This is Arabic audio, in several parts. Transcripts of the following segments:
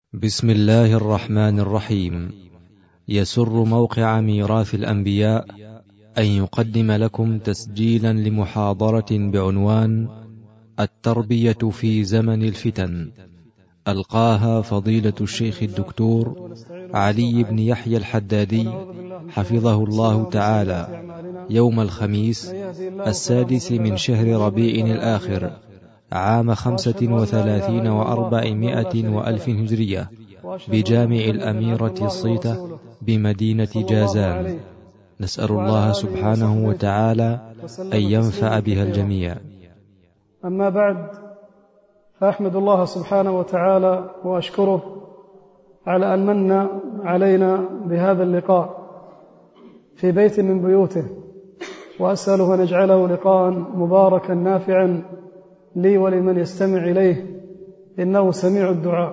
بسم الله الرحمن الرحيم. يسر موقع ميراث الأنبياء أن يقدم لكم تسجيلا لمحاضرة بعنوان التربية في زمن الفتن، ألقاها فضيلة الشيخ الدكتور علي بن يحيى الحدادي حفظه الله تعالى يوم الخميس 6 من شهر ربيع الآخر عام 35 و400 وألف هجرية بجامع الأميرة الصيتة بمدينة جازان. نسأل الله سبحانه وتعالى أن ينفع بها الجميع. أما بعد، فأحمد الله سبحانه وتعالى وأشكره على أن من علينا بهذا اللقاء في بيت من بيوته، وأسأله أن يجعله لقاء مباركا نافعا لي ولمن يستمع إليه، إنه سميع الدعاء.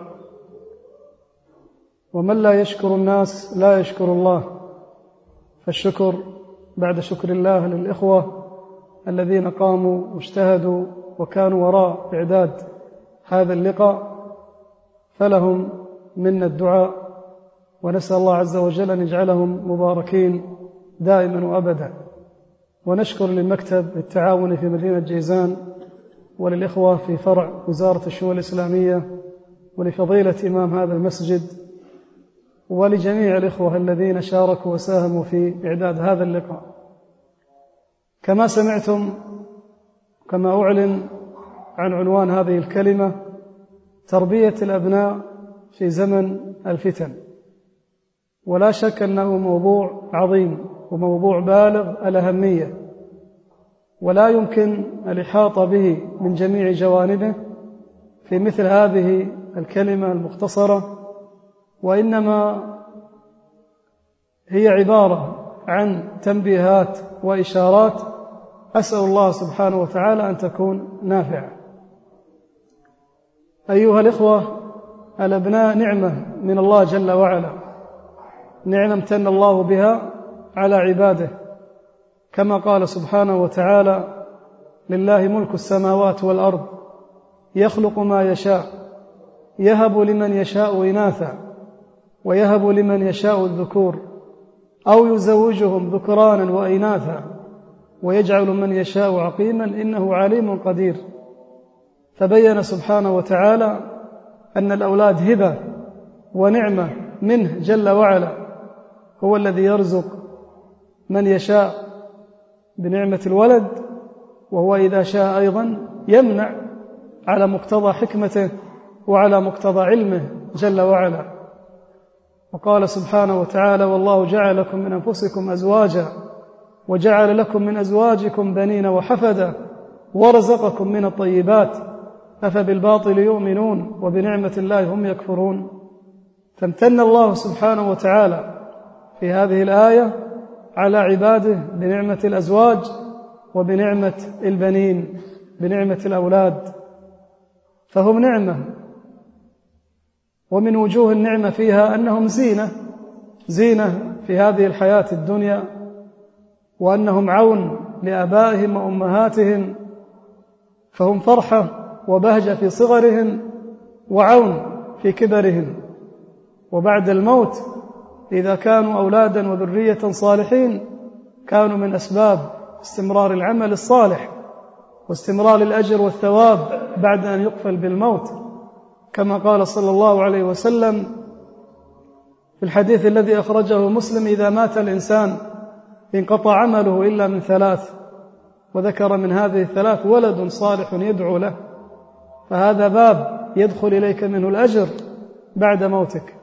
ومن لا يشكر الناس لا يشكر الله، فالشكر بعد شكر الله للإخوة الذين قاموا واجتهدوا وكانوا وراء إعداد هذا اللقاء، فلهم منا الدعاء، ونسأل الله عز وجل أن يجعلهم مباركين دائما وأبدا. ونشكر للمكتب التعاوني في مدينة جيزان، وللإخوة في فرع وزارة الشؤون الإسلامية، ولفضيلة إمام هذا المسجد، ولجميع الإخوة الذين شاركوا وساهموا في إعداد هذا اللقاء. كما سمعتم، كما أعلن عن عنوان هذه الكلمة، تربية الأبناء في زمن الفتن. ولا شك أنه موضوع عظيم وموضوع بالغ الأهمية، ولا يمكن الإحاطة به من جميع جوانبه في مثل هذه الكلمة المختصرة، وإنما هي عبارة عن تنبيهات وإشارات أسأل الله سبحانه وتعالى أن تكون نافعة. أيها الإخوة، الأبناء نعمة من الله جل وعلا، نعمة امتن الله بها على عباده، كما قال سبحانه وتعالى: لله ملك السماوات والأرض يخلق ما يشاء يهب لمن يشاء إناثا ويهب لمن يشاء الذكور أو يزوجهم ذكرانا وإناثا ويجعل من يشاء عقيما إنه عليم قدير. فبين سبحانه وتعالى أن الأولاد هبة ونعمة منه جل وعلا، هو الذي يرزق من يشاء بنعمة الولد، وهو إذا شاء أيضا يمنع على مقتضى حكمته وعلى مقتضى علمه جل وعلا. وقال سبحانه وتعالى: والله جعل لكم من أنفسكم أزواجا وجعل لكم من أزواجكم بنين وحفدا ورزقكم من الطيبات أفبالباطل يؤمنون وبنعمة الله هم يكفرون. فامتن الله سبحانه وتعالى في هذه الآية على عباده بنعمة الأزواج وبنعمة البنين، بنعمة الأولاد، فهم نعمة. ومن وجوه النعمة فيها أنهم زينة في هذه الحياة الدنيا، وأنهم عون لآبائهم وأمهاتهم، فهم فرحة وبهجة في صغرهم وعون في كبرهم. وبعد الموت إذا كانوا أولادا وذرية صالحين كانوا من أسباب استمرار العمل الصالح واستمرار الأجر والثواب بعد أن يقفل بالموت، كما قال صلى الله عليه وسلم في الحديث الذي أخرجه مسلم: إذا مات الإنسان انقطع عمله إلا من 3، وذكر من هذه 3 ولد صالح يدعو له، فهذا باب يدخل إليك منه الأجر بعد موتك.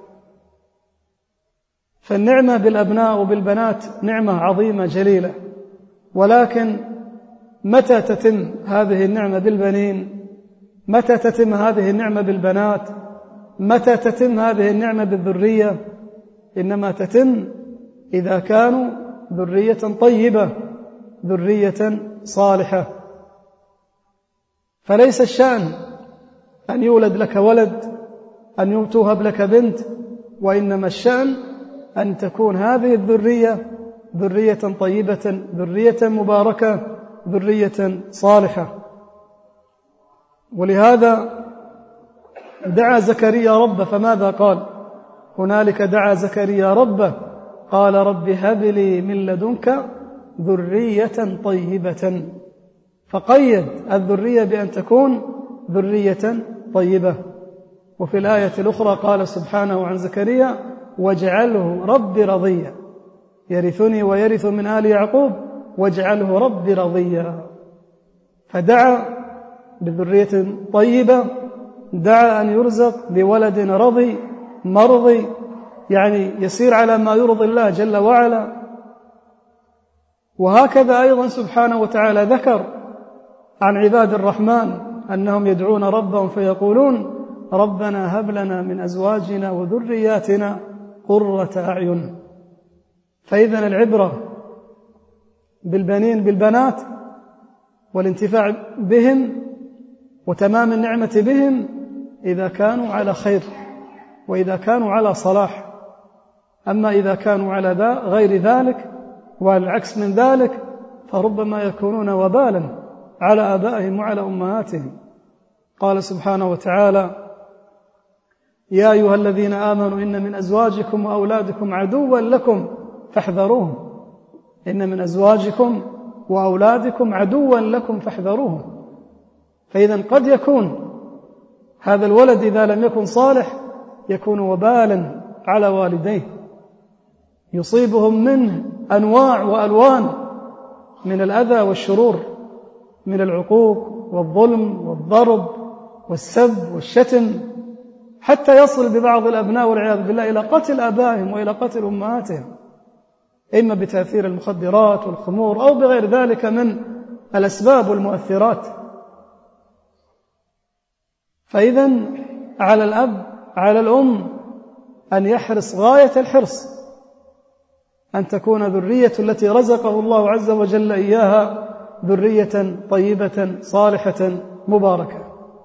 فالنعمة بالأبناء وبالبنات نعمة عظيمة جليلة، ولكن متى تتم هذه النعمة بالبنين؟ متى تتم هذه النعمة بالبنات؟ متى تتم هذه النعمة بالذرية؟ إنما تتم إذا كانوا ذرية طيبة، ذرية صالحة. فليس الشأن أن يولد لك ولد، أن توهب لك بنت، وإنما الشأن أن تكون هذه الذرية ذرية طيبة، ذرية مباركة، ذرية صالحة. ولهذا دعا زكريا ربه فماذا قال؟ هنالك دعا زكريا ربه قال رب هب لي من لدنك ذرية طيبة، فقيد الذرية بأن تكون ذرية طيبة. وفي الآية الأخرى قال سبحانه عن زكريا واجعله رب رضيا يرثني ويرث من آل يعقوب واجعله رب رضيا. فدعا بذرية طيبة، دعا أن يرزق بولد رضي مرضي، يعني يسير على ما يرضي الله جل وعلا. وهكذا أيضا سبحانه وتعالى ذكر عن عباد الرحمن أنهم يدعون ربهم فيقولون ربنا هب لنا من أزواجنا وذرياتنا قرة أعين. فإذن العبرة بالبنين بالبنات والانتفاع بهم وتمام النعمة بهم إذا كانوا على خير وإذا كانوا على صلاح. أما إذا كانوا على غير ذلك والعكس من ذلك فربما يكونون وبالا على آبائهم وعلى أمهاتهم. قال سبحانه وتعالى يا أيها الذين آمنوا إن من أزواجكم وأولادكم عدوا لكم فاحذروهم، إن من أزواجكم وأولادكم عدوا لكم فاحذروهم. فإذا قد يكون هذا الولد إذا لم يكن صالح يكون وبالا على والديه، يصيبهم منه أنواع وألوان من الأذى والشرور، من العقوق والظلم والضرب والسب والشتم، حتى يصل ببعض الأبناء والعياذ بالله إلى قتل آبائهم وإلى قتل أمهاتهم، إما بتأثير المخدرات والخمور أو بغير ذلك من الأسباب والمؤثرات. فإذن على الأب على الأم أن يحرص غاية الحرص أن تكون ذرية التي رزقه الله عز وجل إياها ذرية طيبة صالحة مباركة.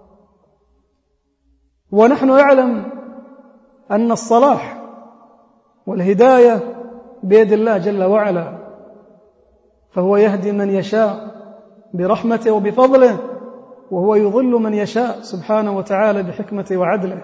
ونحن نعلم أن الصلاح والهداية بيد الله جل وعلا، فهو يهدي من يشاء برحمته وبفضله، وهو يضل من يشاء سبحانه وتعالى بحكمته وعدله.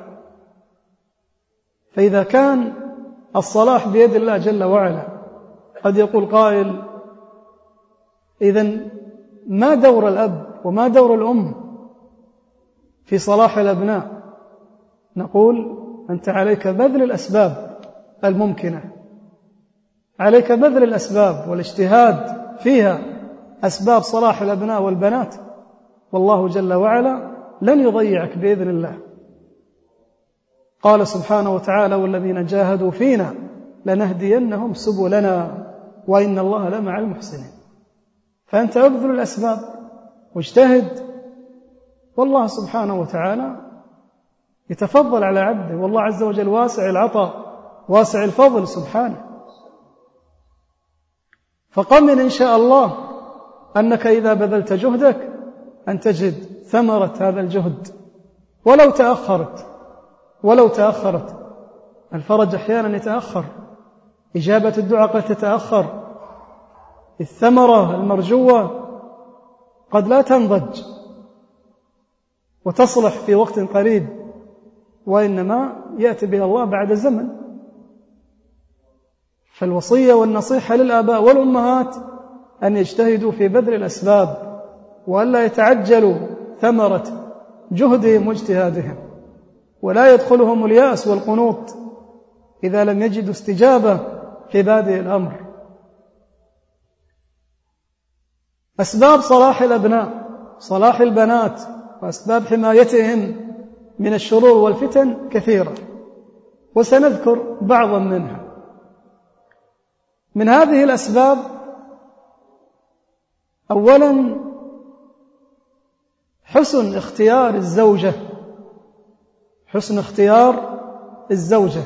فإذا كان الصلاح بيد الله جل وعلا قد يقول قائل إذن ما دور الأب وما دور الأم في صلاح الأبناء؟ نقول أنت عليك بذل الأسباب الممكنة، عليك بذل الأسباب والاجتهاد فيها، أسباب صلاح الأبناء والبنات، والله جل وعلا لن يضيعك بإذن الله. قال سبحانه وتعالى والذين جاهدوا فينا لنهدينهم سبلنا وإن الله لمع المحسنين. فأنت أبذل الأسباب واجتهد، والله سبحانه وتعالى يتفضل على عبده، والله عز وجل واسع العطاء واسع الفضل سبحانه. فقمن إن شاء الله أنك إذا بذلت جهدك أن تجد ثمرة هذا الجهد ولو تأخرت. الفرج أحيانا يتأخر، إجابة الدعاء قد تتأخر، الثمرة المرجوة قد لا تنضج وتصلح في وقت قريب، وإنما يأتي بها الله بعد زمن. فالوصية والنصيحة للآباء والأمهات أن يجتهدوا في بذل الأسباب وألا يتعجلوا ثمرة جهدهم واجتهادهم، ولا يدخلهم اليأس والقنوط إذا لم يجدوا استجابة في بادئ الأمر. أسباب صلاح الأبناء صلاح البنات وأسباب حمايتهم من الشرور والفتن كثيرة، وسنذكر بعضا منها. من هذه الأسباب أولا حسن اختيار الزوجة.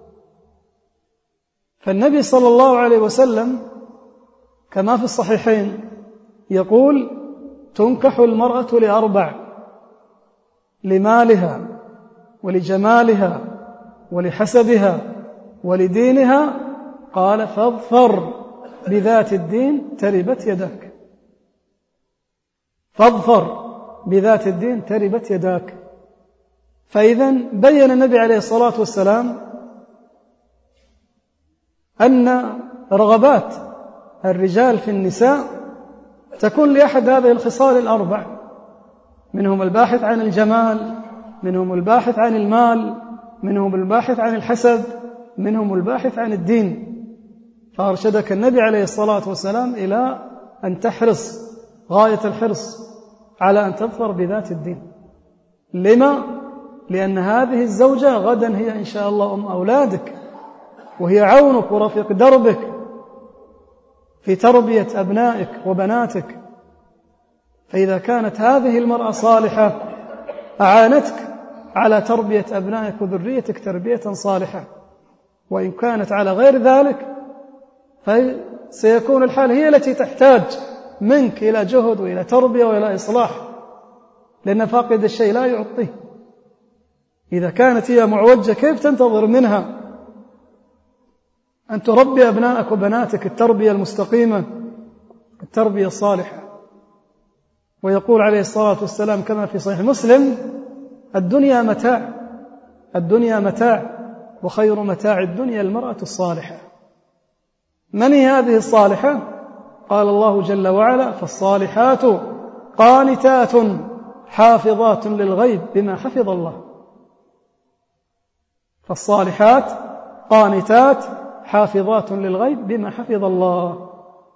فالنبي صلى الله عليه وسلم كما في الصحيحين يقول تنكح المرأة لأربع: لمالها ولجمالها ولحسبها ولدينها، قال فاظفر بذات الدين تربت يداك. فاظفر بذات الدين تربت يداك. فإذا بين النبي عليه الصلاة والسلام أن رغبات الرجال في النساء تكون لأحد هذه الخصال الأربع، منهم الباحث عن الجمال، منهم الباحث عن المال، منهم الباحث عن الحسب، منهم الباحث عن الدين. فأرشدك النبي عليه الصلاة والسلام إلى أن تحرص غاية الحرص على أن تظفر بذات الدين. لما؟ لأن هذه الزوجة غدا هي إن شاء الله أم أولادك، وهي عونك ورفيق دربك في تربية أبنائك وبناتك. فإذا كانت هذه المرأة صالحة أعانتك على تربية أبنائك وذريتك تربية صالحة، وإن كانت على غير ذلك فسيكون الحال هي التي تحتاج منك إلى جهد وإلى تربية وإلى إصلاح، لأن فاقد الشيء لا يعطيه. إذا كانت هي معوجة كيف تنتظر منها أن تربي أبنائك وبناتك التربية المستقيمة، التربية الصالحة؟ ويقول عليه الصلاة والسلام كما في صحيح مسلم: الدنيا متاع، الدنيا متاع، وخير متاع الدنيا المرأة الصالحة. من هي هذه الصالحة؟ قال الله جل وعلا: فالصالحات قانتات حافظات للغيب بما حفظ الله. فالصالحات قانتات حافظات للغيب بما حفظ الله.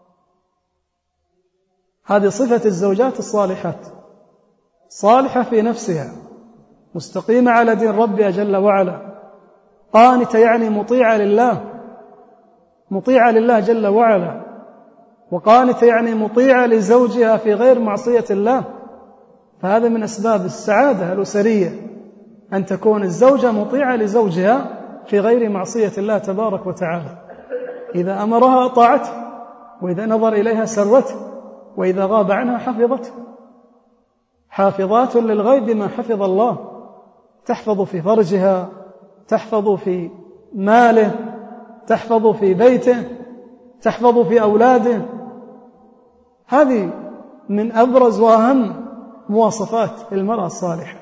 هذه صفة الزوجات الصالحات، صالحة في نفسها، مستقيمة على دين ربها جل وعلا، قانتة يعني مطيعة لله، مطيعة لله جل وعلا، وقانتة يعني مطيعة لزوجها في غير معصية الله. فهذا من أسباب السعادة الأسرية، أن تكون الزوجة مطيعة لزوجها في غير معصية الله تبارك وتعالى. إذا أمرها أطاعته، وإذا نظر إليها سرته، وإذا غاب عنها حفظته. حافظات للغيب بما حفظ الله، تحفظ في فرجها، تحفظ في ماله، تحفظ في بيته، تحفظ في أولاده. هذه من أبرز وأهم مواصفات المرأة الصالحة.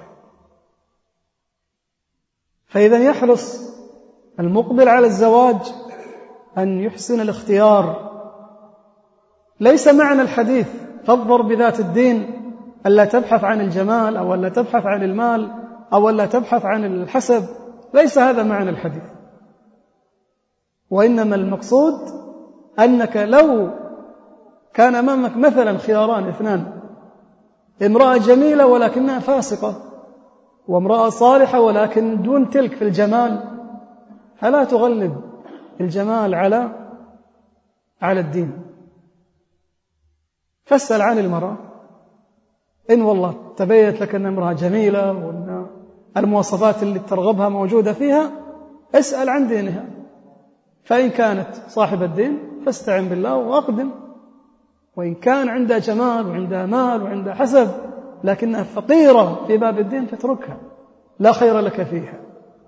فإذا يحرص المقبل على الزواج أن يحسن الاختيار. ليس معنى الحديث فاظفر بذات الدين ألا تبحث عن الجمال أو ألا تبحث عن المال أو ألا تبحث عن الحسب، ليس هذا معنى الحديث. وإنما المقصود أنك لو كان أمامك مثلا خياران اثنان: امرأة جميلة ولكنها فاسقة، وامرأة صالحة ولكن دون تلك في الجمال، فلا تغلب الجمال على الدين. فاسأل عن المرأة، إن والله تبيت لك أن امرأة جميلة وأن المواصفات اللي ترغبها موجودة فيها، اسأل عن دينها. فإن كانت صاحب الدين فاستعن بالله وأقدم. وإن كان عندها جمال وعندها مال وعندها حسب لكنها فقيرة في باب الدين فاتركها، لا خير لك فيها.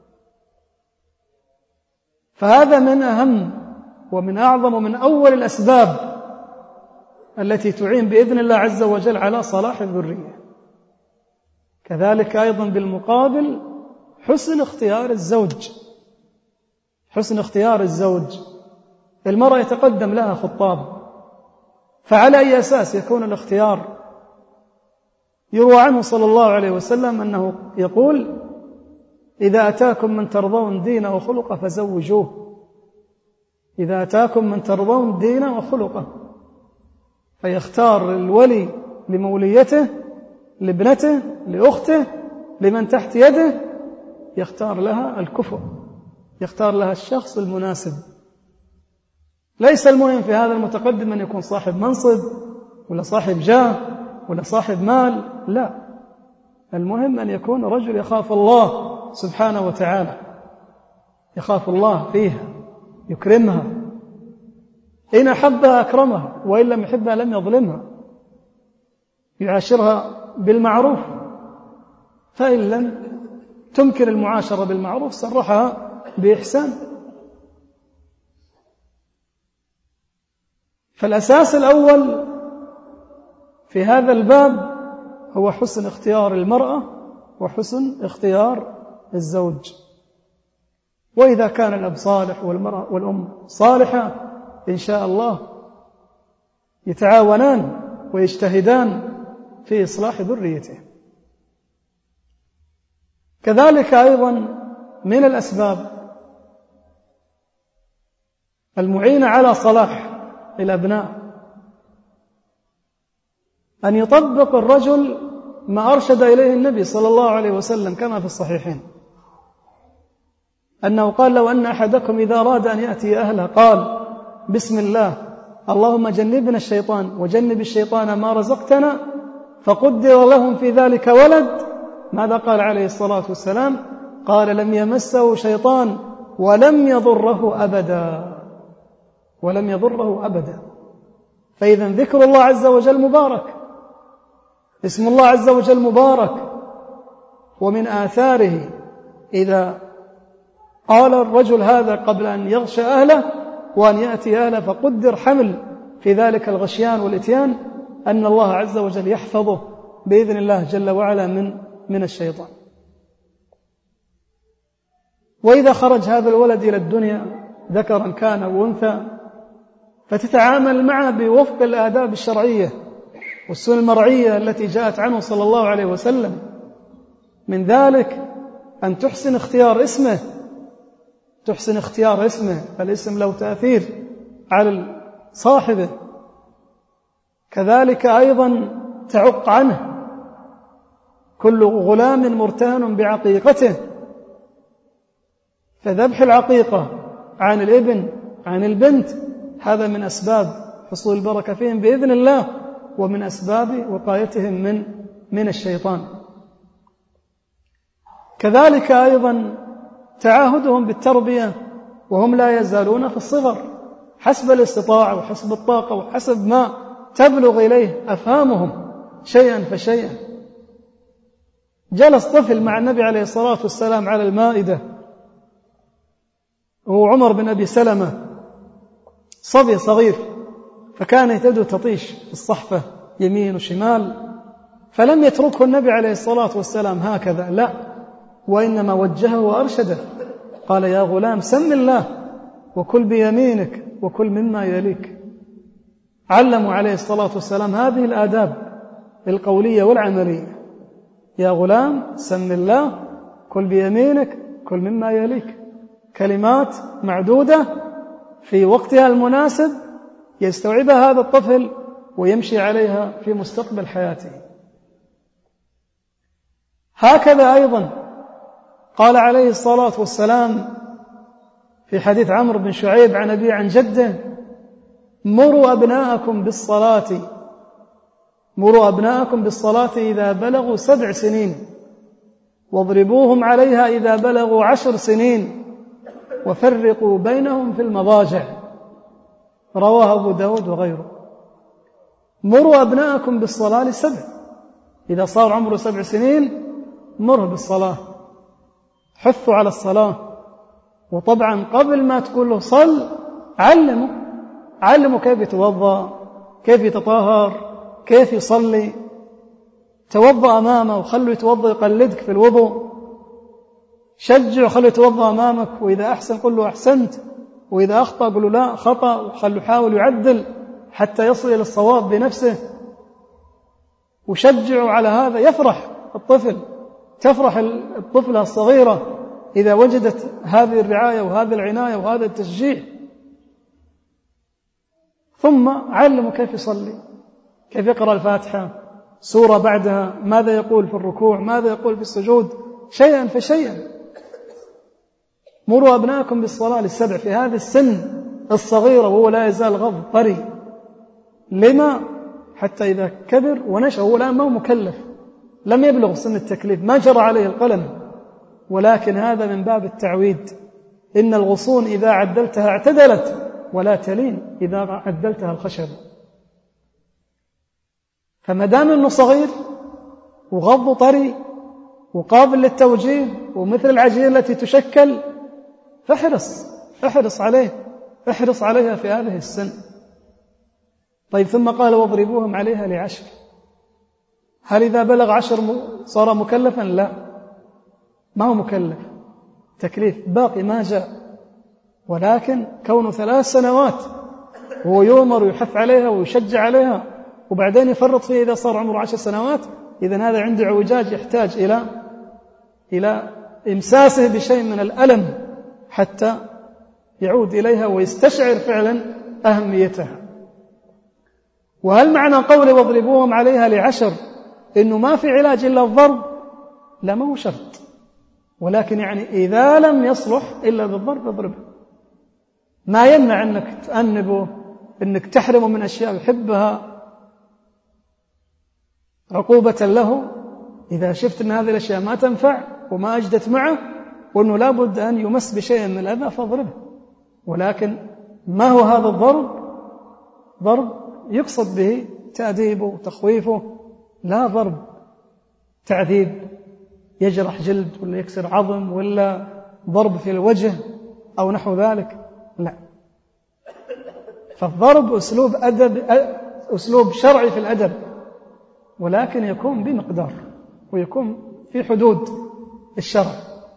فهذا من أهم ومن أعظم ومن أول الأسباب التي تعين بإذن الله عز وجل على صلاح الذرية. كذلك أيضا بالمقابل حسن اختيار الزوج، حسن اختيار الزوج. المرأة يتقدم لها خطاب، فعلى أي أساس يكون الاختيار؟ يروى عنه صلى الله عليه وسلم أنه يقول: إذا أتاكم من ترضون دينه وخلقه فزوجوه. إذا أتاكم من ترضون دينه وخلقه، فيختار الولي لموليته، لابنته، لأخته، لمن تحت يده، يختار لها الكفء، يختار لها الشخص المناسب. ليس المهم في هذا المتقدم أن يكون صاحب منصب ولا صاحب جاه ولا صاحب مال، لا، المهم أن يكون رجل يخاف الله سبحانه وتعالى، يخاف الله فيها، يكرمها، إن أحبها أكرمها، وإن لم يحبها لم يظلمها، يعاشرها بالمعروف، فإن لم تمكن المعاشرة بالمعروف صرحها بإحسان. فالأساس الأول في هذا الباب هو حسن اختيار المرأة وحسن اختيار الزوج. وإذا كان الأب صالح والمرأة والأم صالحة إن شاء الله يتعاونان ويجتهدان في إصلاح ذريته. كذلك أيضا من الأسباب المعينة على صلاح الأبناء أن يطبق الرجل ما أرشد إليه النبي صلى الله عليه وسلم كما في الصحيحين، أنه قال: لو أن أحدكم إذا أراد أن يأتي أهله قال: بسم الله اللهم جنبنا الشيطان وجنب الشيطان ما رزقتنا، فقدر لهم في ذلك ولد، ماذا قال عليه الصلاة والسلام؟ قال: لم يمسه شيطان ولم يضره أبدا، ولم يضره أبدا. فإذا ذكر الله عز وجل مبارك، اسم الله عز وجل مبارك. ومن آثاره إذا قال الرجل هذا قبل أن يغشى أهله وأن يأتي أهله فقدر حمل في ذلك الغشيان والإتيان، أن الله عز وجل يحفظه بإذن الله جل وعلا من الشيطان. وإذا خرج هذا الولد إلى الدنيا ذكرا كان أو أنثى فتتعامل معه بوفق الآداب الشرعية والسنن المرعية التي جاءت عنه صلى الله عليه وسلم. من ذلك أن تحسن اختيار اسمه، تحسن اختيار اسمه، فالاسم له تأثير على صاحبه. كذلك أيضا تعق عنه، كل غلام مرتهن بعقيقته، فذبح العقيقة عن الابن عن البنت هذا من أسباب حصول البركة فيهم بإذن الله، ومن أسباب وقايتهم من الشيطان. كذلك أيضا تعاهدهم بالتربية وهم لا يزالون في الصغر حسب الاستطاعة وحسب الطاقة وحسب ما تبلغ إليه أفهامهم شيئا فشيئا. جلس طفل مع النبي عليه الصلاة والسلام على المائدة، وهو عمر بن أبي سلمة، صبي صغير، فكان يهتدي تطيش في الصحفة يمين وشمال، فلم يتركه النبي عليه الصلاة والسلام هكذا، لا، وإنما وجهه وأرشده، قال: يا غلام سم الله وكل بيمينك وكل مما يليك. علموا عليه الصلاة والسلام هذه الآداب القولية والعملية: يا غلام سم الله، كل بيمينك، كل مما يليك. كلمات معدودة في وقتها المناسب يستوعبها هذا الطفل ويمشي عليها في مستقبل حياته. هكذا أيضا قال عليه الصلاة والسلام في حديث عمرو بن شعيب عن أبيه عن جده: مروا أبناءكم بالصلاة إذا بلغوا 7 سنين، واضربوهم عليها إذا بلغوا 10 سنين، وفرقوا بينهم في المضاجع. رواه أبو داود وغيره. مروا أبناءكم بالصلاة ل7، إذا صار عمره 7 سنين مره بالصلاة، حثوا على الصلاة. وطبعا قبل ما تقول له صل علموا كيف يتوضأ، كيف يتطهر، كيف يصلي. توضأ أمامه وخلوا يتوضأ يقلدك في الوضوء، شجع وخلوا يتوضأ أمامك، وإذا أحسن قل له أحسنت، وإذا أخطأ قل له لا خطأ، وخلوا يحاول يعدل حتى يصل إلى الصواب بنفسه. وشجعوا على هذا. يفرح الطفل، تفرح الطفلة الصغيرة إذا وجدت هذه الرعاية وهذه العناية وهذا التشجيع. ثم علموا كيف يصلي، كيف يقرأ الفاتحة، سورة بعدها، ماذا يقول في الركوع، ماذا يقول في السجود، شيئا فشيئا. مروا أبناءكم بالصلاة ل7 في هذه السن الصغيرة وهو لا يزال غض طري. لما؟ حتى إذا كبر ونشأ، هو الآن ما هو مكلف، لم يبلغ سن التكليف، ما جرى عليه القلم، ولكن هذا من باب التعويد. إن الغصون إذا عدلتها اعتدلت، ولا تلين إذا عدلتها الخشب. فما دام أنه صغير وغض طري وقابل للتوجيه ومثل العجين التي تشكل، فاحرص عليها في هذه السن. طيب، ثم قال: واضربوهم عليها ل10. هل إذا بلغ 10 صار مكلفا؟ لا، ما هو مكلف، تكليف باقي ما جاء، ولكن كونه 3 سنوات وهو يؤمر ويحث عليها ويشجع عليها وبعدين يفرط فيه إذا صار عمره 10 سنوات، إذن هذا عنده اعوجاج يحتاج إلى إمساسه بشيء من الألم حتى يعود إليها ويستشعر فعلا أهميتها. وهل معنى قول واضربوهم عليها ل10 إنه ما في علاج إلا الضرب؟ لا، ما هو شرط، ولكن يعني إذا لم يصلح إلا بالضرب اضربه. ما يمنع أنك تأنبه، أنك تحرمه من أشياء يحبها عقوبة له إذا شفت أن هذه الأشياء ما تنفع وما أجدت معه وأنه لا بد أن يمس بشيء من الأذى فاضربه. ولكن ما هو هذا الضرب؟ ضرب يقصد به تأديبه وتخويفه، لا ضرب تعذيب يجرح جلد ولا يكسر عظم ولا ضرب في الوجه أو نحو ذلك، لا. فالضرب أسلوب شرعي في الأدب، ولكن يكون بمقدار ويكون في حدود الشرع.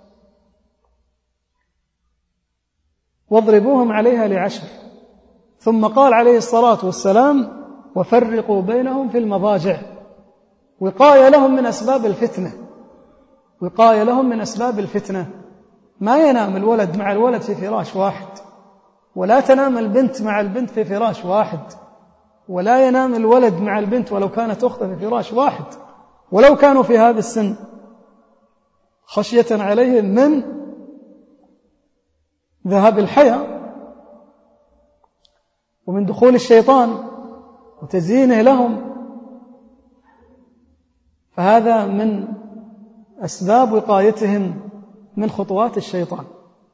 واضربوهم عليها ل10. ثم قال عليه الصلاة والسلام وفرقوا بينهم في المضاجع، وقاية لهم من أسباب الفتنة، وقاية لهم من أسباب الفتنة. ما ينام الولد مع الولد في فراش واحد، ولا تنام البنت مع البنت في فراش واحد، ولا ينام الولد مع البنت ولو كانت أخته في فراش واحد ولو كانوا في هذا السن، خشية عليهم من ذهاب الحياة ومن دخول الشيطان وتزيينه لهم. فهذا من أسباب وقايتهم من خطوات الشيطان،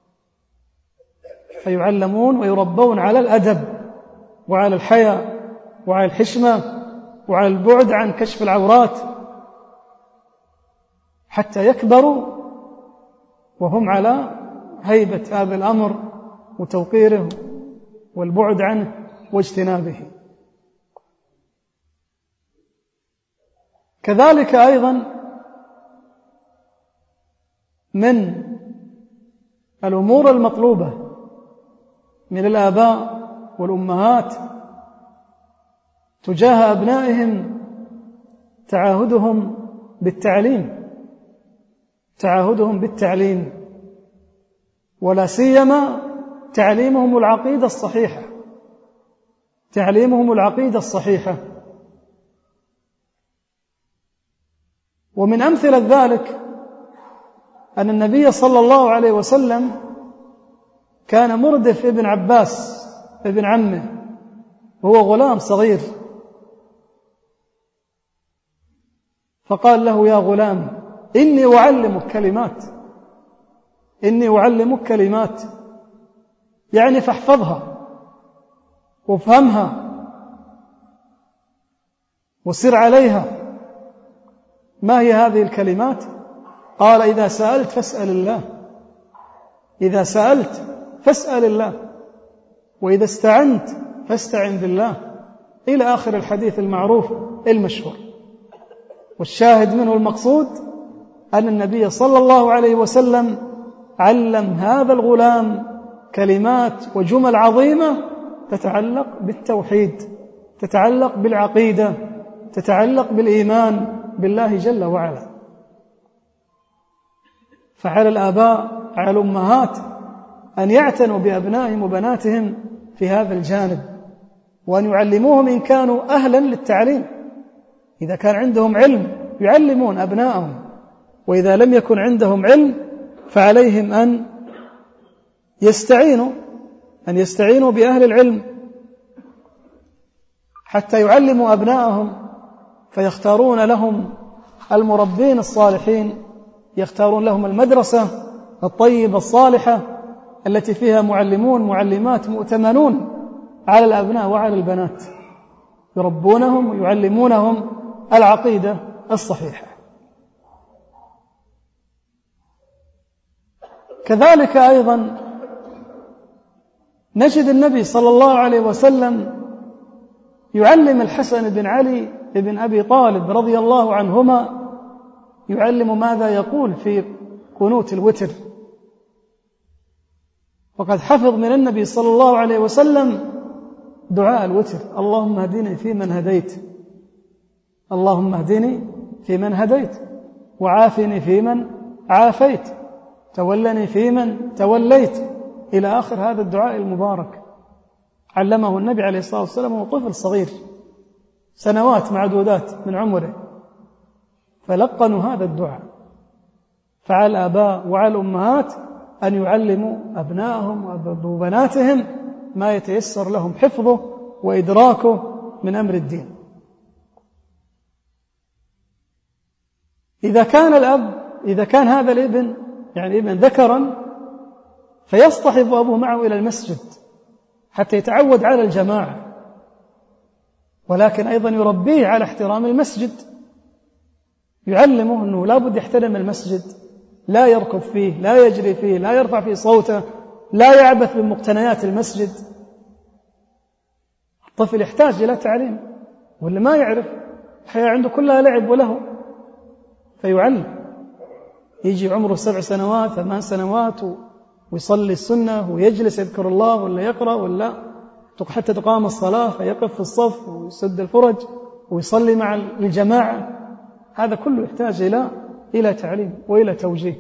فيعلمون ويربون على الأدب وعلى الحياء وعلى الحشمة وعلى البعد عن كشف العورات حتى يكبروا وهم على هيبة هذا الأمر وتوقيره والبعد عنه واجتنابه. كذلك أيضا من الأمور المطلوبة من الآباء والأمهات تجاه أبنائهم تعاهدهم بالتعليم، ولا سيما تعليمهم العقيدة الصحيحة. ومن أمثلة ذلك أن النبي صلى الله عليه وسلم كان مردف ابن عباس ابن عمه وهو غلام صغير، فقال له يا غلام إني أعلمك كلمات يعني فاحفظها وافهمها وسر عليها. ما هي هذه الكلمات؟ قال إذا سألت فاسأل الله، وإذا استعنت فاستعن بالله، إلى آخر الحديث المعروف المشهور. والشاهد منه المقصود أن النبي صلى الله عليه وسلم علم هذا الغلام كلمات وجمل عظيمة تتعلق بالتوحيد، تتعلق بالعقيدة، تتعلق بالإيمان بالله جل وعلا. فعلى الآباء على الأمهات أن يعتنوا بأبنائهم وبناتهم في هذا الجانب، وأن يعلموهم إن كانوا أهلا للتعليم. إذا كان عندهم علم يعلمون أبنائهم، وإذا لم يكن عندهم علم فعليهم أن يستعينوا بأهل العلم حتى يعلموا أبنائهم، فيختارون لهم المربين الصالحين، يختارون لهم المدرسة الطيبة الصالحة التي فيها معلمون معلمات مؤتمنون على الأبناء وعلى البنات، يربونهم ويعلمونهم العقيدة الصحيحة. كذلك أيضا نجد النبي صلى الله عليه وسلم يعلم الحسن بن علي بن أبي طالب رضي الله عنهما، يعلم ماذا يقول في قنوت الوتر. وقد حفظ من النبي صلى الله عليه وسلم دعاء الوتر: اللهم اهدني فيمن هديت، اللهم اهدني فيمن هديت، وعافني فيمن عافيت، تولني فيمن توليت، إلى آخر هذا الدعاء المبارك. علمه النبي عليه الصلاة والسلام وهو طفل صغير، سنوات معدودات من عمره، فلقنوا هذا الدعاء. فعلى الآباء وعلى الأمهات أن يعلموا أبنائهم وبناتهم ما يتيسر لهم حفظه وإدراكه من أمر الدين. إذا كان هذا الابن يعني ابن ذكرا، فيصطحب أبوه معه إلى المسجد حتى يتعود على الجماعة، ولكن أيضا يربيه على احترام المسجد، يعلمه أنه لا بد يحترم المسجد، لا يركض فيه، لا يجري فيه، لا يرفع فيه صوته، لا يعبث بمقتنيات المسجد. الطفل يحتاج إلى تعليم، واللي ما يعرف الحياة عنده كلها لعب ولهو، فيعلم. يجي عمره 7 سنوات 8 سنوات ويصلي السنة ويجلس يذكر الله ولا يقرأ ولا حتى تقام الصلاة فيقف في الصف ويسد الفرج ويصلي مع الجماعة. هذا كله يحتاج إلى تعليم وإلى توجيه.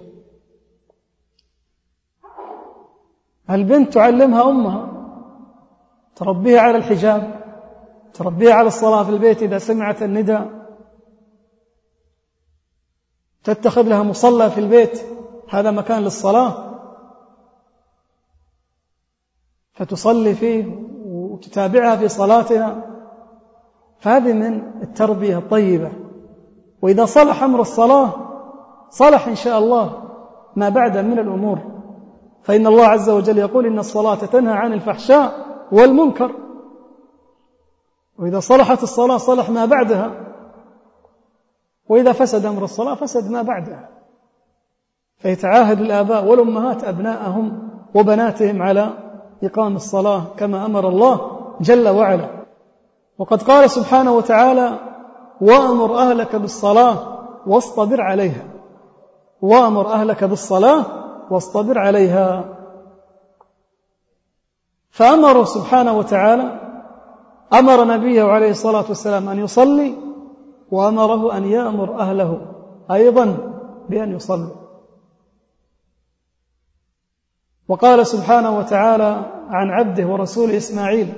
البنت تعلمها أمها، تربيها على الحجاب، تربيها على الصلاة في البيت إذا سمعت النداء، تتخذ لها مصلى في البيت، هذا مكان للصلاة، فتصلي فيه وتتابعها في صلاتها. فهذه من التربية الطيبة. وإذا صلح أمر الصلاة صلح إن شاء الله ما بعد من الأمور، فإن الله عز وجل يقول: إن الصلاة تنهى عن الفحشاء والمنكر. وإذا صلحت الصلاة صلح ما بعدها، وإذا فسد أمر الصلاة فسد ما بعدها. فيتعاهد الآباء والأمهات أبناءهم وبناتهم على إقام الصلاة كما أمر الله جل وعلا. وقد قال سبحانه وتعالى: وأمر أهلك بالصلاة واصطبر عليها، وأمر أهلك بالصلاة واصطبر عليها. فأمر سبحانه وتعالى، أمر نبيه عليه الصلاة والسلام أن يصلي، وأمره أن يأمر أهله أيضا بأن يصلوا. وقال سبحانه وتعالى عن عبده ورسوله إسماعيل: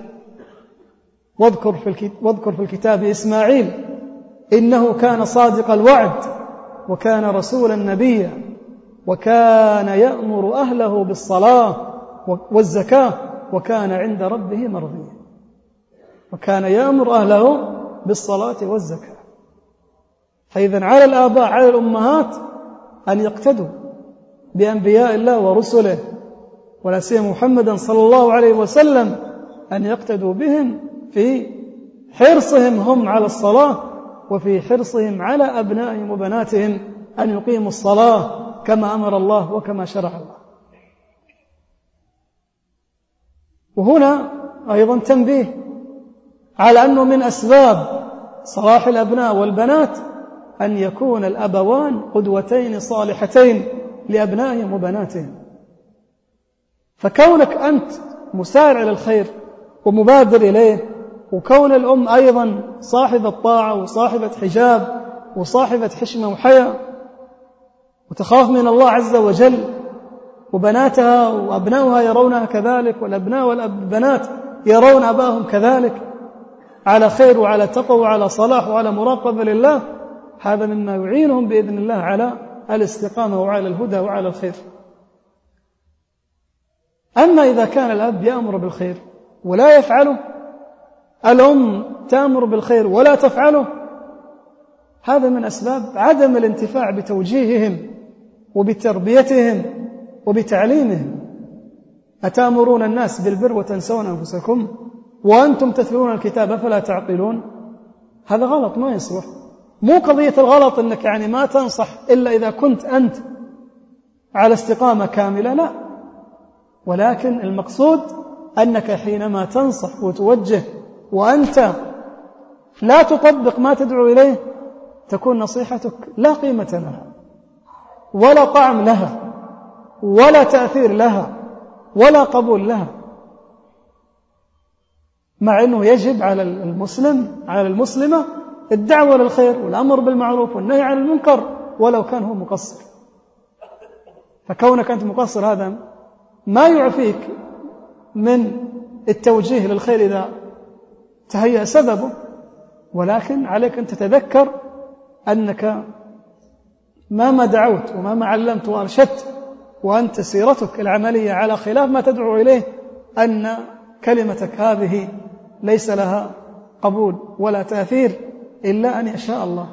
واذكر في الكتاب إسماعيل إنه كان صادق الوعد وكان رسولا نبيا وكان يأمر أهله بالصلاة والزكاة وكان عند ربه مرضيا. وكان يأمر أهله بالصلاة والزكاة. فإذن على الآباء على الأمهات أن يقتدوا بأنبياء الله ورسله، ولا سيما محمدا صلى الله عليه وسلم، أن يقتدوا بهم في حرصهم هم على الصلاة، وفي حرصهم على أبنائهم وبناتهم أن يقيموا الصلاة كما أمر الله وكما شرع الله. وهنا أيضا تنبيه على أنه من أسباب صلاح الأبناء والبنات أن يكون الأبوان قدوتين صالحتين لأبنائهم وبناتهم. فكونك أنت مسارع للخير ومبادر إليه، وكون الأم أيضا صاحبة طاعة وصاحبة حجاب وصاحبة حشمة وحياء وتخاف من الله عز وجل، وبناتها وأبنائها يرونها كذلك، والأبناء والبنات يرون أباهم كذلك على خير وعلى تقوى وعلى صلاح وعلى مراقبة لله، هذا مما يعينهم بإذن الله على الاستقامة وعلى الهدى وعلى الخير. أما إذا كان الأب يأمر بالخير ولا يفعله، الأم تأمر بالخير ولا تفعله، هذا من أسباب عدم الانتفاع بتوجيههم وبتربيتهم وبتعليمهم. أتأمرون الناس بالبر وتنسون أنفسكم وأنتم تتلون الكتاب فلا تعقلون؟ هذا غلط، ما يصلح. مو قضية الغلط أنك يعني ما تنصح إلا إذا كنت أنت على استقامة كاملة، لا، ولكن المقصود أنك حينما تنصح وتوجه وأنت لا تطبق ما تدعو إليه تكون نصيحتك لا قيمة لها، ولا طعم لها ولا تأثير لها ولا قبول لها، مع أنه يجب على المسلم على المسلمة الدعوة للخير والأمر بالمعروف والنهي عن المنكر ولو كان هو مقصر. فكونك أنت مقصر هذا ما يعفيك من التوجيه للخير إذا تهيأ سببه، ولكن عليك أن تتذكر أنك مهما دعوت ومهما علمت وأرشدت وأنت سيرتك العملية على خلاف ما تدعو إليه، أن كلمتك هذه ليس لها قبول ولا تأثير إلا أن يشاء الله.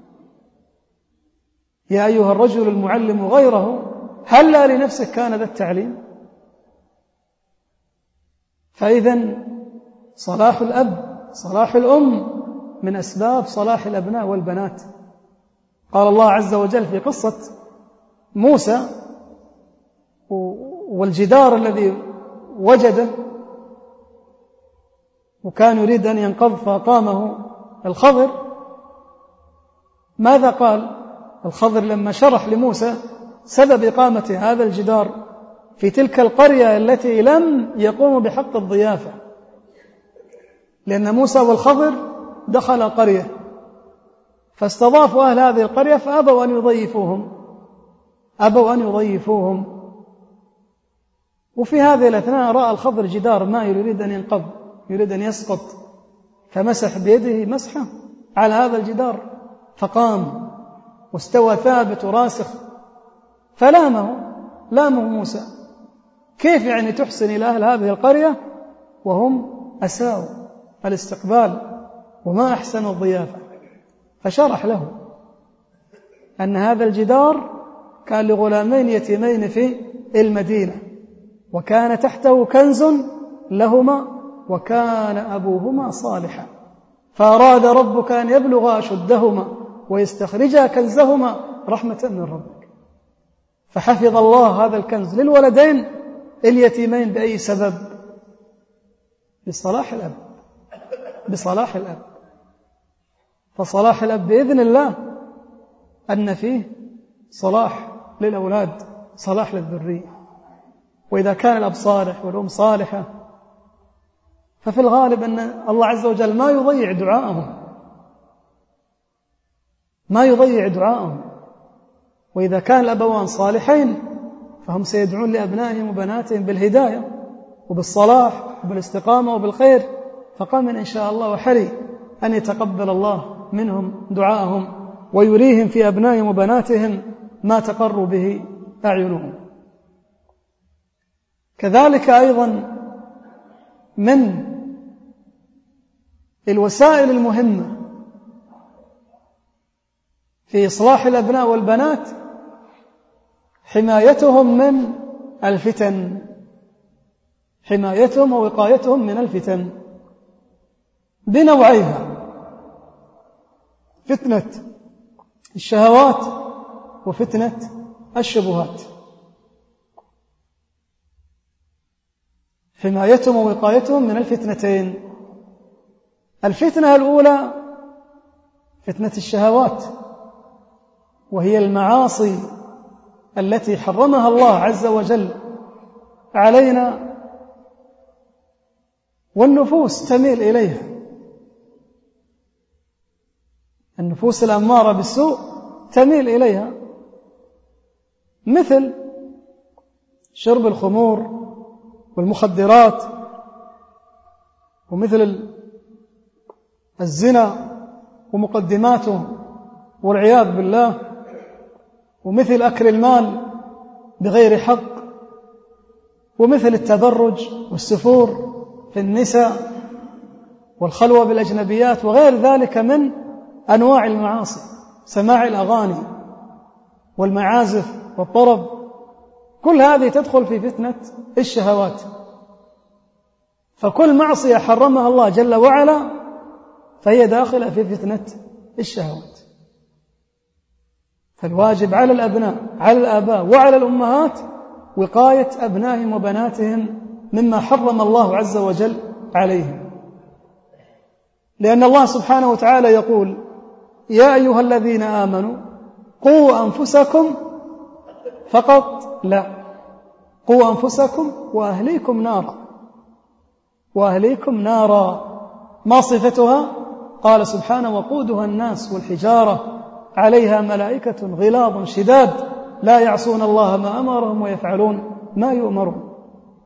يا أيها الرجل المعلم غيره هلا لنفسك كان ذا التعليم. فإذن صلاح الأب صلاح الأم من أسباب صلاح الأبناء والبنات. قال الله عز وجل في قصة موسى والجدار الذي وجده وكان يريد أن ينقض فأقامه الخضر، ماذا قال الخضر لما شرح لموسى سبب إقامة هذا الجدار في تلك القرية التي لم يقوموا بحق الضيافة؟ لأن موسى والخضر دخل قرية فاستضافوا أهل هذه القرية فأبوا أن يضيفوهم. وفي هذه الأثناء رأى الخضر جدار مائل يريد أن ينقض، يريد أن يسقط، فمسح بيده مسحة على هذا الجدار فقام واستوى ثابت وراسخ. فلامه موسى، كيف يعني تحسن إلى أهل هذه القرية وهم أساءوا الاستقبال وما أحسن الضيافة؟ فشرح له أن هذا الجدار كان لغلامين يتيمين في المدينة وكان تحته كنز لهما وكان أبوهما صالحا فأراد ربك أن يبلغا أشدهما ويستخرجا كنزهما رحمة من ربك. فحفظ الله هذا الكنز للولدين اليتيمين بأي سبب؟ بصلاح الأب. فصلاح الأب بإذن الله أن فيه صلاح للأولاد، صلاح للذرية. وإذا كان الأب صالح والأم صالحة ففي الغالب أن الله عز وجل ما يضيع دعاءهم. وإذا كان الأبوان صالحين فهم سيدعون لأبنائهم وبناتهم بالهداية وبالصلاح وبالاستقامة وبالخير، فقامن إن شاء الله وحري أن يتقبل الله منهم دعاءهم ويريهم في أبنائهم وبناتهم ما تقر به أعينهم. كذلك أيضا من الوسائل المهمة في إصلاح الأبناء والبنات حمايتهم من الفتن، حمايتهم ووقايتهم من الفتن بنوعيها: فتنة الشهوات وفتنة الشبهات. حمايتهم ووقايتهم من الفتنتين. الفتنة الأولى فتنة الشهوات، وهي المعاصي التي حرمها الله عز وجل علينا والنفوس تميل إليها. النفوس الأمارة بالسوء تميل إليها، مثل شرب الخمور والمخدرات، ومثل الزنا ومقدماته والعياذ بالله، ومثل أكل المال بغير حق، ومثل التبرج والسفور في النساء والخلوة بالأجنبيات وغير ذلك من أنواع المعاصي، سماع الأغاني والمعازف والطرب، كل هذه تدخل في فتنة الشهوات. فكل معصية حرمها الله جل وعلا فهي داخلة في فتنة الشهوات. فالواجب على الأبناء، على الآباء وعلى الأمهات وقاية أبنائهم وبناتهم مما حرم الله عز وجل عليهم، لأن الله سبحانه وتعالى يقول: يا أيها الذين آمنوا قوا أنفسكم فقط؟ لا، قوا أنفسكم وأهليكم نارا. وأهليكم نارا ما صفتها؟ قال سبحانه وقودها الناس والحجارة عليها ملائكة غلاظ شداد لا يعصون الله ما أمرهم ويفعلون ما يؤمرون.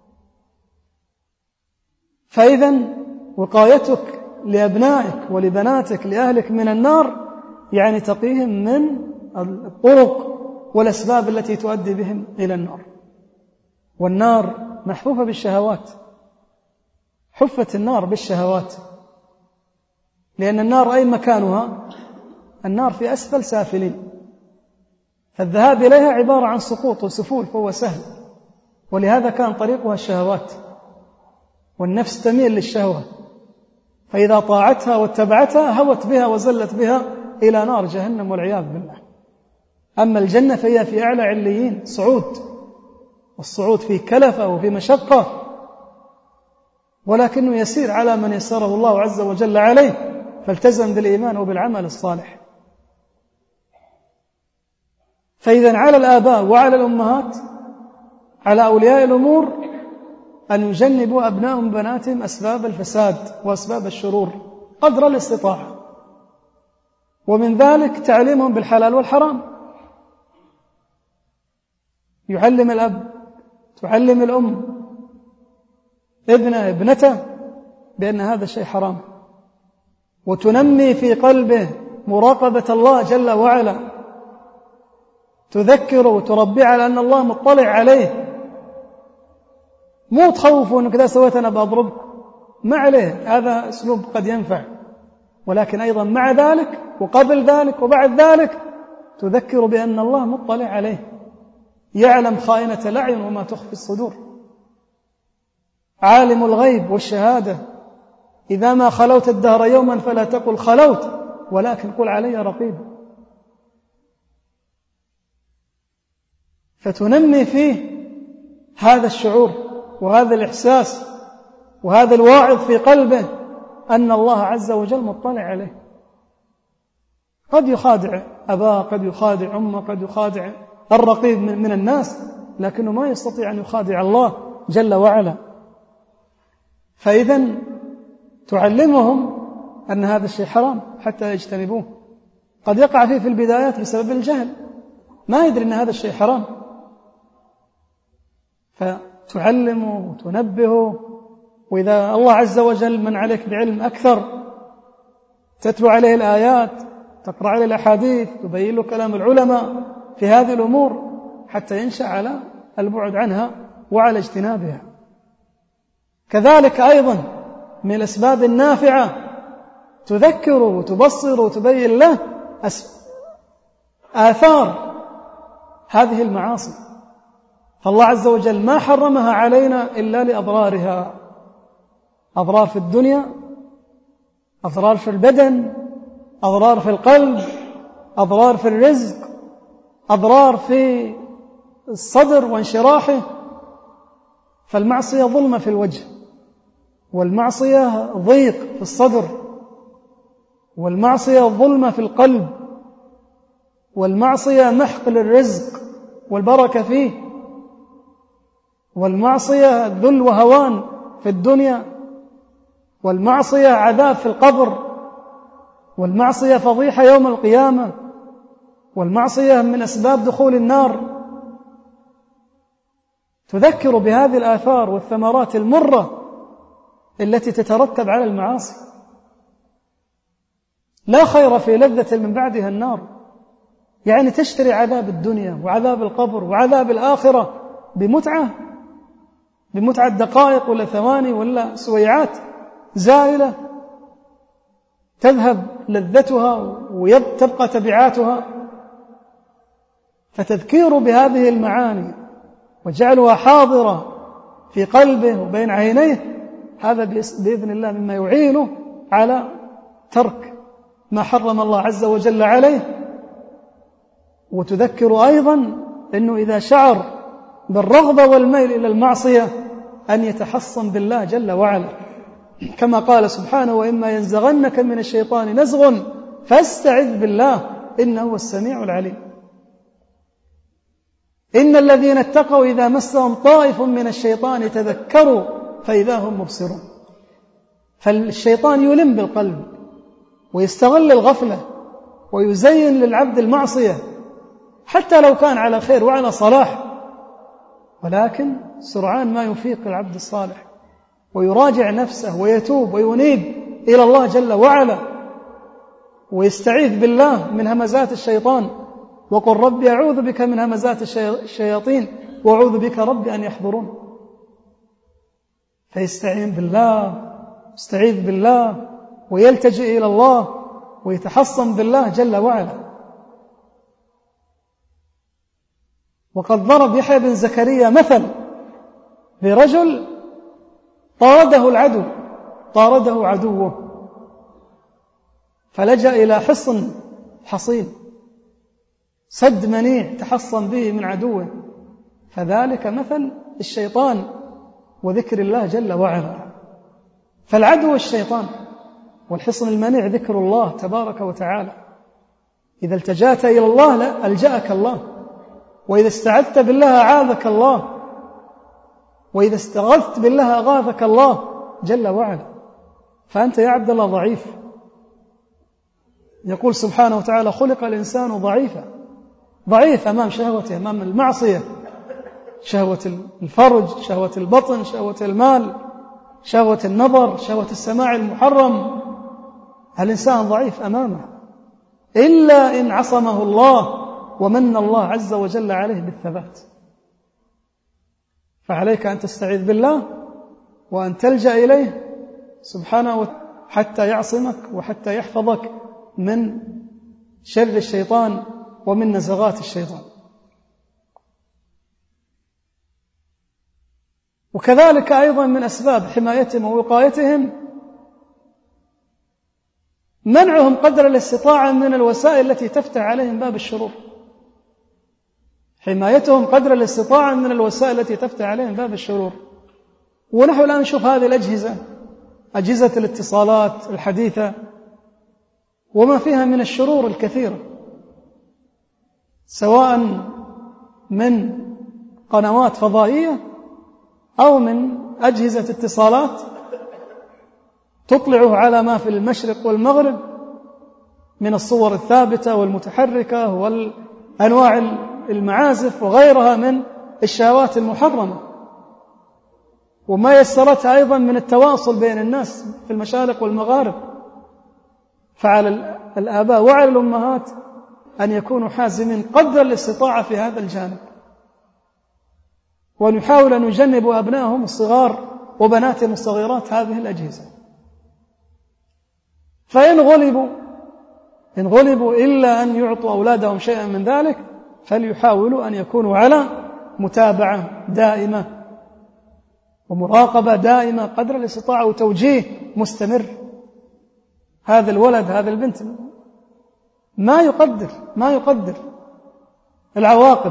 فإذا وقايتك لأبنائك ولبناتك لأهلك من النار يعني تقيهم من الطرق والأسباب التي تؤدي بهم إلى النار. والنار محفوفة بالشهوات، حفت النار بالشهوات، لأن النار أي مكانها؟ النار في أسفل سافلين، فالذهاب إليها عبارة عن سقوط وسفول، فهو سهل، ولهذا كان طريقها الشهوات، والنفس تميل للشهوة، فإذا طاعتها واتبعتها هوت بها وزلت بها إلى نار جهنم والعياذ بالله. أما الجنة فهي في أعلى عليين، صعود، والصعود فيه كلفة وفي مشقة، ولكنه يسير على من يسره الله عز وجل عليه، فالتزم بالإيمان وبالعمل الصالح. فإذا على الآباء وعلى الأمهات، على أولياء الأمور، أن يجنبوا أبنائهم وبناتهم أسباب الفساد وأسباب الشرور قدر الاستطاعة، ومن ذلك تعليمهم بالحلال والحرام. يعلم الأب، تعلم الأم ابنه ابنته بأن هذا الشيء حرام، وتنمي في قلبه مراقبة الله جل وعلا، تذكره وتربيه على أن الله مطلع عليه، مو تخوفه أنك إذا سويت أنا بأضربك، ما عليه، هذا أسلوب قد ينفع، ولكن أيضا مع ذلك وقبل ذلك وبعد ذلك تذكر بأن الله مطلع عليه، يعلم خائنة الأعين وما تخفي الصدور، عالم الغيب والشهادة، إذا ما خلوت الدهر يوما فلا تقل خلوت، ولكن قل علي رقيب. فتنمي فيه هذا الشعور وهذا الإحساس وهذا الواعظ في قلبه أن الله عز وجل مطلع عليه. قد يخادع أباه، قد يخادع أمه، قد يخادع الرقيب من الناس، لكنه ما يستطيع أن يخادع الله جل وعلا. فإذا تعلمهم أن هذا الشيء حرام حتى يجتنبوه. قد يقع فيه في البدايات بسبب الجهل، ما يدري أن هذا الشيء حرام، فتعلمه وتنبهه. وإذا الله عز وجل من عليك بعلم أكثر، تتلو عليه الآيات، تقرأ عليه الأحاديث، تبين له كلام العلماء في هذه الأمور حتى ينشأ على البعد عنها وعلى اجتنابها. كذلك أيضا من الأسباب النافعة تذكره وتبصره وتبين له آثار هذه المعاصي، فالله عز وجل ما حرمها علينا إلا لأضرارها، أضرار في الدنيا، أضرار في البدن، أضرار في القلب، أضرار في الرزق، أضرار في الصدر وانشراحه. فالمعصية ظلمة في الوجه، والمعصية ضيق في الصدر، والمعصية ظلمة في القلب، والمعصية محق للرزق والبركة فيه، والمعصية ذل وهوان في الدنيا، والمعصية عذاب في القبر، والمعصية فضيحة يوم القيامة، والمعصية من أسباب دخول النار. تذكر بهذه الآثار والثمرات المرة التي تترتب على المعاصي. لا خير في لذة من بعدها النار، يعني تشتري عذاب الدنيا وعذاب القبر وعذاب الآخرة بمتعة دقائق ولا ثواني ولا سويعات زائلة تذهب لذتها وتبقى تبعاتها. فتذكير بهذه المعاني وجعلها حاضرة في قلبه وبين عينيه، هذا بإذن الله مما يعينه على ترك ما حرم الله عز وجل عليه. وتذكر أيضا أنه إذا شعر بالرغبة والميل إلى المعصية أن يتحصن بالله جل وعلا، كما قال سبحانه: وإما ينزغنك من الشيطان نزغ فاستعذ بالله إنه هو السميع العليم. إن الذين اتقوا إذا مسهم طائف من الشيطان تذكروا فإذا هم مبصرون. فالشيطان يلم بالقلب ويستغل الغفلة ويزين للعبد المعصية حتى لو كان على خير وعلى صلاح، ولكن سرعان ما يفيق العبد الصالح ويراجع نفسه ويتوب وينيب إلى الله جل وعلا ويستعيذ بالله من همزات الشيطان، وقل ربي أعوذ بك من همزات الشياطين وأعوذ بك ربي أن يحضرون. فيستعين بالله، يستعيذ بالله ويلتجئ إلى الله ويتحصن بالله جل وعلا. وقد ضرب يحيى بن زكريا مثل برجل طارده العدو، طارده عدوه فلجأ إلى حصين سد منيع تحصن به من عدوه، فذلك مثل الشيطان وذكر الله جل وعلا. فالعدو الشيطان والحصن المنيع ذكر الله تبارك وتعالى. إذا التجأت إلى الله ألجأك الله، وإذا استعذت بالله أعاذك الله، وإذا استغثت بالله أغاثك الله جل وعلا. فأنت يا عبد الله ضعيف. يقول سبحانه وتعالى خلق الإنسان ضعيف أمام شهوته، أمام المعصية، شهوة الفرج، شهوة البطن، شهوة المال، شهوة النظر، شهوة السماع المحرم. الإنسان ضعيف أمامه إلا إن عصمه الله ومن الله عز وجل عليه بالثبات. فعليك أن تستعيذ بالله وأن تلجأ إليه سبحانه حتى يعصمك وحتى يحفظك من شر الشيطان ومن نزغات الشيطان. وكذلك أيضا من أسباب حمايتهم ووقايتهم منعهم قدر الاستطاعة من الوسائل التي تفتح عليهم باب الشرور. حمايتهم قدر الاستطاعة من الوسائل التي تفتح عليهم باب الشرور. ونحن الآن نشوف هذه الأجهزة، أجهزة الاتصالات الحديثة وما فيها من الشرور الكثيرة، سواء من قنوات فضائية أو من أجهزة اتصالات تطلع على ما في المشرق والمغرب من الصور الثابتة والمتحركة والأنواع المعازف وغيرها من الشهوات المحرمة، وما يسرتها أيضا من التواصل بين الناس في المشارق والمغارب. فعلى الآباء وعلى الأمهات أن يكونوا حازمين قدر الاستطاعة في هذا الجانب، وأن يحاول أن يجنبوا أبنائهم الصغار وبناتهم الصغيرات هذه الأجهزة. فإن غلبوا إلا أن يعطوا أولادهم شيئا من ذلك فليحاولوا أن يكونوا على متابعة دائمة ومراقبة دائمة قدر الاستطاعة وتوجيه مستمر. هذا الولد هذا البنت ما يقدر العواقب،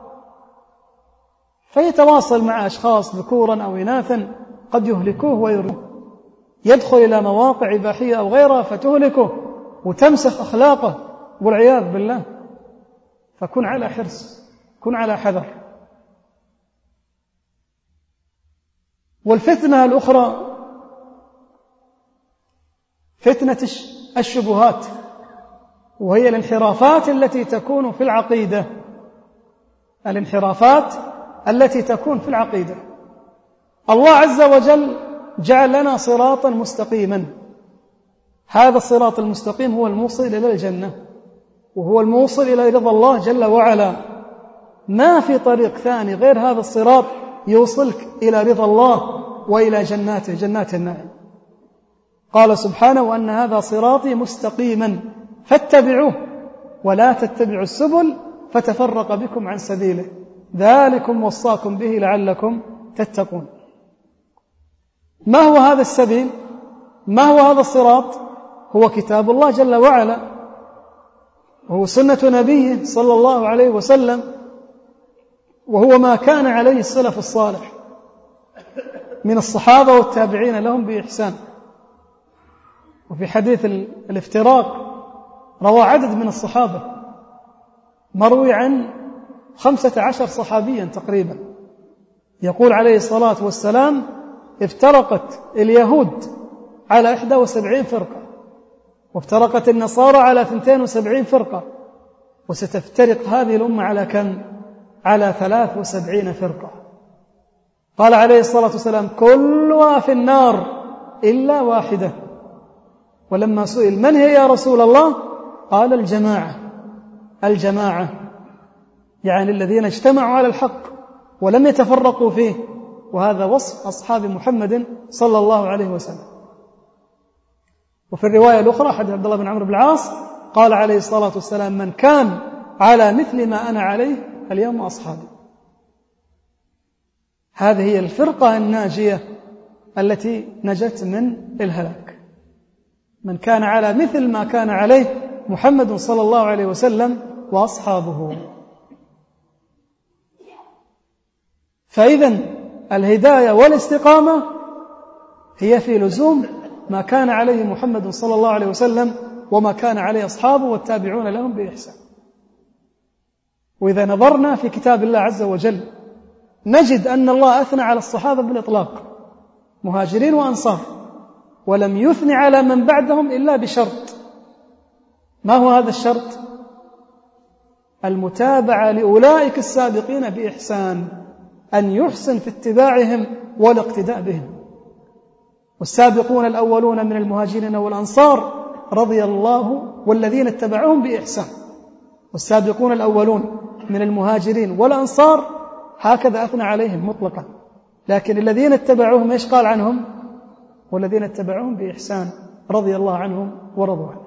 فيتواصل مع أشخاص ذكورا أو إناثا قد يهلكوه ويرموه، يدخل إلى مواقع إباحية أو غيرها فتهلكه وتمسخ أخلاقه والعياذ بالله. فكن على حرص، كن على حذر. والفتنة الأخرى فتنة الشبهات، وهي الانحرافات التي تكون في العقيدة. الانحرافات التي تكون في العقيدة. الله عز وجل جعل لنا صراطا مستقيما، هذا الصراط المستقيم هو الموصل إلى الجنة وهو الموصل إلى رضا الله جل وعلا. ما في طريق ثاني غير هذا الصراط يوصلك إلى رضا الله وإلى جناته، جنات النعيم. قال سبحانه وأن هذا صراطي مستقيما فاتبعوه ولا تتبعوا السبل فتفرق بكم عن سبيله ذلكم وصاكم به لعلكم تتقون. ما هو هذا السبيل؟ ما هو هذا الصراط؟ هو كتاب الله جل وعلا، وهو سنة نبيه صلى الله عليه وسلم، وهو ما كان عليه السلف الصالح من الصحابة والتابعين لهم بإحسان. وفي حديث الافتراق روى عدد من الصحابة مروي عن 15 صحابيا تقريبا. يقول عليه الصلاة والسلام: افترقت اليهود على 71 فرقة، وافترقت النصارى على 72 فرقة، وستفترق هذه الأمة على كم؟ على 73 فرقة. قال عليه الصلاة والسلام: كلها في النار إلا واحدة. ولما سئل: من هي يا رسول الله؟ قال: الجماعة، يعني الذين اجتمعوا على الحق ولم يتفرقوا فيه. وهذا وصف أصحاب محمد صلى الله عليه وسلم. وفي الرواية الأخرى حديث عبد الله بن عمرو بن العاص قال عليه الصلاة والسلام: من كان على مثل ما أنا عليه اليوم أصحابي. هذه هي الفرقة الناجية التي نجت من الهلاك، من كان على مثل ما كان عليه محمد صلى الله عليه وسلم وأصحابه. فإذن الهداية والاستقامة هي في لزوم ما كان عليه محمد صلى الله عليه وسلم وما كان عليه أصحابه والتابعون لهم بإحسان. وإذا نظرنا في كتاب الله عز وجل نجد أن الله أثنى على الصحابة بالإطلاق، مهاجرين وأنصار، ولم يثني على من بعدهم إلا بشرط. ما هو هذا الشرط؟ المتابعة لأولئك السابقين بإحسان، أن يحسن في اتباعهم والاقتداء بهم. والسابقون الأولون من المهاجرين والأنصار رضي الله والذين اتبعوهم بإحسان. والسابقون الأولون من المهاجرين والأنصار هكذا أثنى عليهم مطلقا، لكن الذين اتبعوهم إيش قال عنهم؟ والذين اتبعوهم بإحسان رضي الله عنهم ورضوا عنه.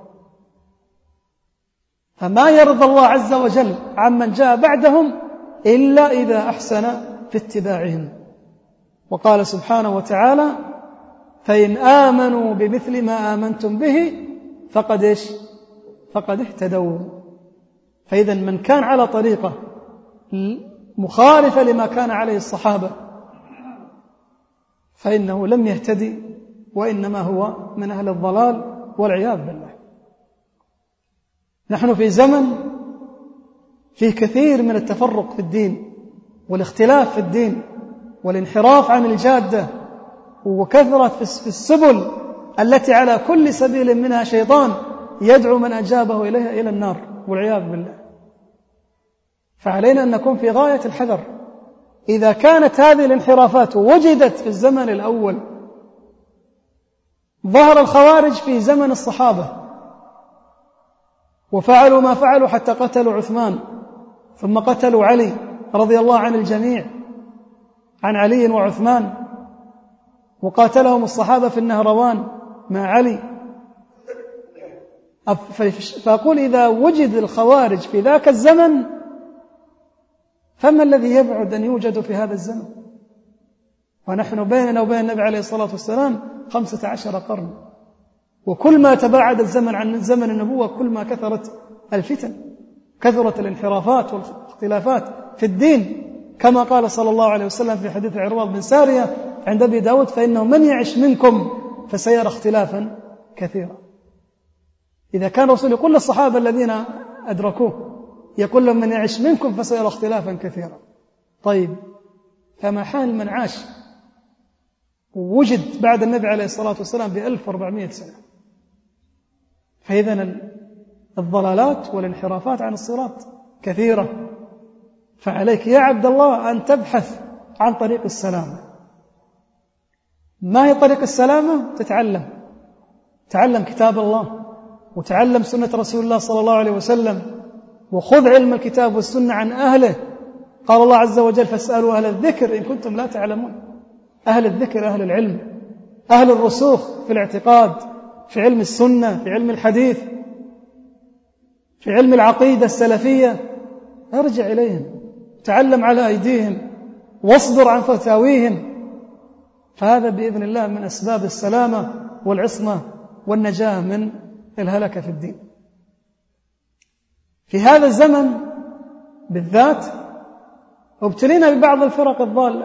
فما يرضى الله عز وجل عمن جاء بعدهم إلا إذا أحسن في اتباعهم. وقال سبحانه وتعالى: فإن آمنوا بمثل ما آمنتم به فقد اهتدوا. فإذا من كان على طريقة مخالفة لما كان عليه الصحابة فإنه لم يهتدي، وإنما هو من أهل الضلال والعياذ بالله. نحن في زمن فيه كثير من التفرق في الدين والاختلاف في الدين والانحراف عن الجادة، وكثرة في السبل التي على كل سبيل منها شيطان يدعو من أجابه إليها إلى النار والعياذ بالله. فعلينا أن نكون في غاية الحذر. إذا كانت هذه الانحرافات وجدت في الزمن الأول، ظهر الخوارج في زمن الصحابة وفعلوا ما فعلوا حتى قتلوا عثمان، ثم قتلوا علي رضي الله عن الجميع، عن علي وعثمان، وقاتلهم الصحابة في النهروان مع علي. فأقول إذا وجد الخوارج في ذاك الزمن فما الذي يبعد أن يوجد في هذا الزمن؟ ونحن بيننا وبين النبي عليه الصلاة والسلام 15 قرن، وكل ما تباعد الزمن عن زمن النبوة كل ما كثرت الفتن، كثرت الانحرافات والاختلافات في الدين، كما قال صلى الله عليه وسلم في حديث عرباض بن سارية عند أبي داود: فإنه من يعش منكم فسيرى اختلافا كثيرا. إذا كان رسول يقول للصحابة الذين أدركوه يقول لهم: من يعش منكم فسيرى اختلافا كثيرا. طيب، فما حال من عاش ووجد بعد النبي عليه الصلاة والسلام ب1400 سنة؟ فإذن الضلالات والانحرافات عن الصراط كثيرة. فعليك يا عبد الله أن تبحث عن طريق السلامة. ما هي طريق السلامة؟ تعلم كتاب الله، وتعلم سنة رسول الله صلى الله عليه وسلم، وخذ علم الكتاب والسنة عن أهله. قال الله عز وجل: فاسألوا أهل الذكر إن كنتم لا تعلمون. أهل الذكر أهل العلم، أهل الرسوخ في الاعتقاد، في علم السنة، في علم الحديث، في علم العقيدة السلفية. ارجع إليهم، تعلم على أيديهم، واصبر عن فتاويهم. فهذا بإذن الله من أسباب السلامة والعصمة والنجاة من الهلكة في الدين. في هذا الزمن بالذات ابتلينا ببعض الفرق الضالة،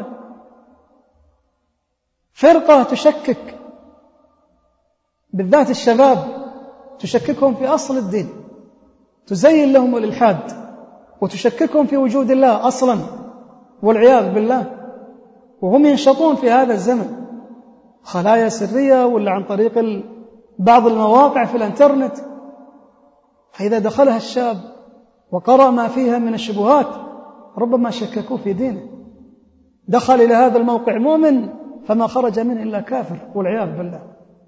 فرقة تشكك بالذات الشباب، تشككهم في أصل الدين، تزين لهم الإلحاد وتشككهم في وجود الله أصلا والعياذ بالله، وهم ينشطون في هذا الزمن خلايا سرية ولا عن طريق بعض المواقع في الانترنت. فإذا دخلها الشاب وقرأ ما فيها من الشبهات ربما شككوا في دينه، دخل إلى هذا الموقع مؤمن فما خرج منه إلا كافر والعياذ بالله.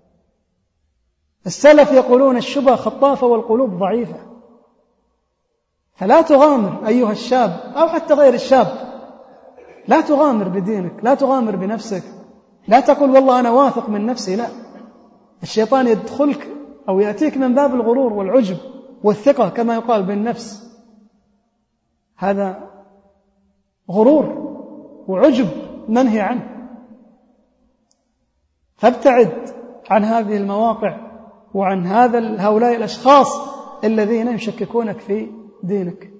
السلف يقولون الشبهة خطافة والقلوب ضعيفة. فلا تغامر أيها الشاب أو حتى غير الشاب، لا تغامر بدينك، لا تغامر بنفسك، لا تقول والله أنا واثق من نفسي. لا، الشيطان يدخلك أو يأتيك من باب الغرور والعجب والثقة كما يقال بالنفس. هذا غرور وعجب منهي عنه. فابتعد عن هذه المواقع وعن هؤلاء الأشخاص الذين يشككونك في دينك.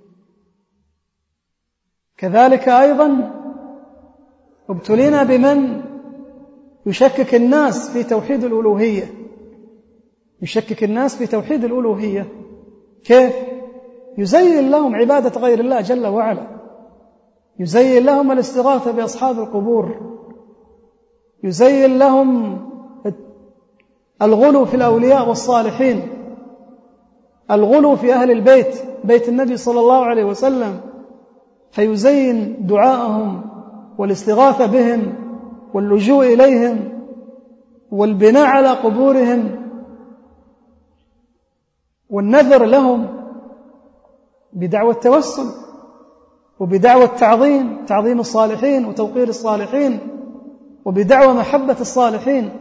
كذلك أيضا ابتلينا بمن يشكك الناس في توحيد الألوهية. يشكك الناس في توحيد الألوهية كيف؟ يزين لهم عبادة غير الله جل وعلا، يزين لهم الاستغاثة بأصحاب القبور، يزين لهم الغلو في الأولياء والصالحين، الغلو في أهل البيت، بيت النبي صلى الله عليه وسلم، فيزين دعاءهم والاستغاثة بهم واللجوء إليهم والبناء على قبورهم والنذر لهم بدعوى التوسل وبدعوى تعظيم الصالحين وتوقير الصالحين وبدعوى محبة الصالحين.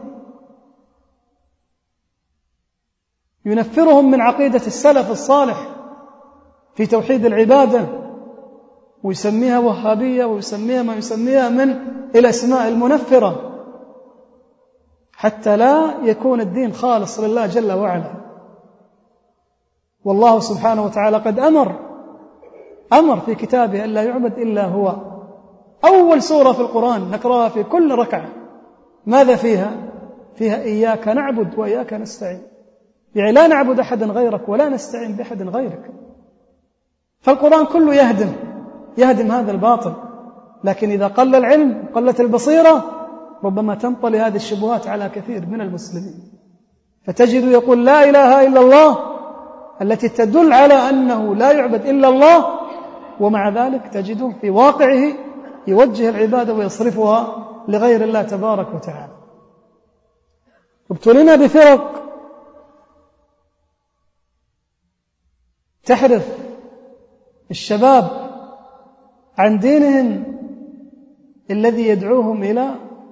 ينفرهم من عقيدة السلف الصالح في توحيد العبادة ويسميها وهابية ويسميها ما يسميها من الأسماء المنفرة، حتى لا يكون الدين خالص لله جل وعلا. والله سبحانه وتعالى قد أمر في كتابه أن لا يعبد إلا هو. أول سورة في القرآن نقرأها في كل ركعة ماذا فيها؟ فيها إياك نعبد وإياك نستعين، يعني لا نعبد أحدا غيرك ولا نستعين بأحد غيرك. فالقرآن كله يهدم هذا الباطل. لكن إذا قل العلم قلت البصيرة ربما تنطلي هذه الشبهات على كثير من المسلمين، فتجد يقول لا إله إلا الله التي تدل على أنه لا يعبد إلا الله، ومع ذلك تجده في واقعه يوجه العبادة ويصرفها لغير الله تبارك وتعالى. ابتلينا بفرق تحرف الشباب عن دينهم الذي يدعوهم إلى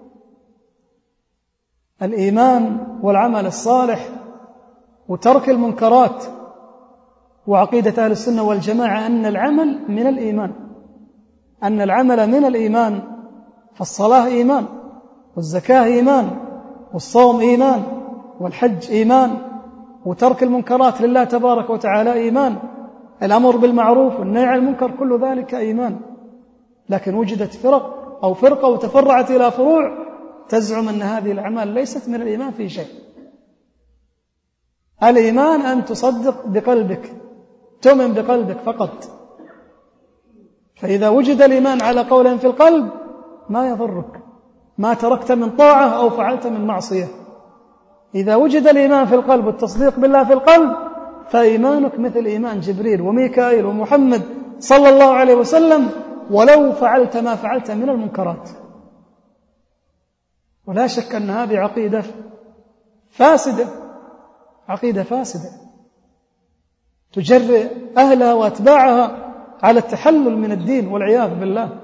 الإيمان والعمل الصالح وترك المنكرات. وعقيدة أهل السنة والجماعة أن العمل من الإيمان، أن العمل من الإيمان، فالصلاة إيمان والزكاة إيمان والصوم إيمان والحج إيمان وترك المنكرات لله تبارك وتعالى إيمان، الأمر بالمعروف والنهي عن المنكر كل ذلك إيمان. لكن وجدت فرق أو فرقة وتفرعت إلى فروع تزعم أن هذه الأعمال ليست من الإيمان في شيء. الإيمان أن تصدق بقلبك، تؤمن بقلبك فقط. فإذا وجد الإيمان على قول في القلب ما يضرك ما تركت من طاعة أو فعلت من معصية. إذا وجد الإيمان في القلب والتصديق بالله في القلب فإيمانك مثل إيمان جبريل وميكائيل ومحمد صلى الله عليه وسلم ولو فعلت ما فعلت من المنكرات. ولا شك أن هذه عقيدة فاسدة، عقيدة فاسدة تجرئ أهلها وأتباعها على التحلل من الدين والعياذ بالله.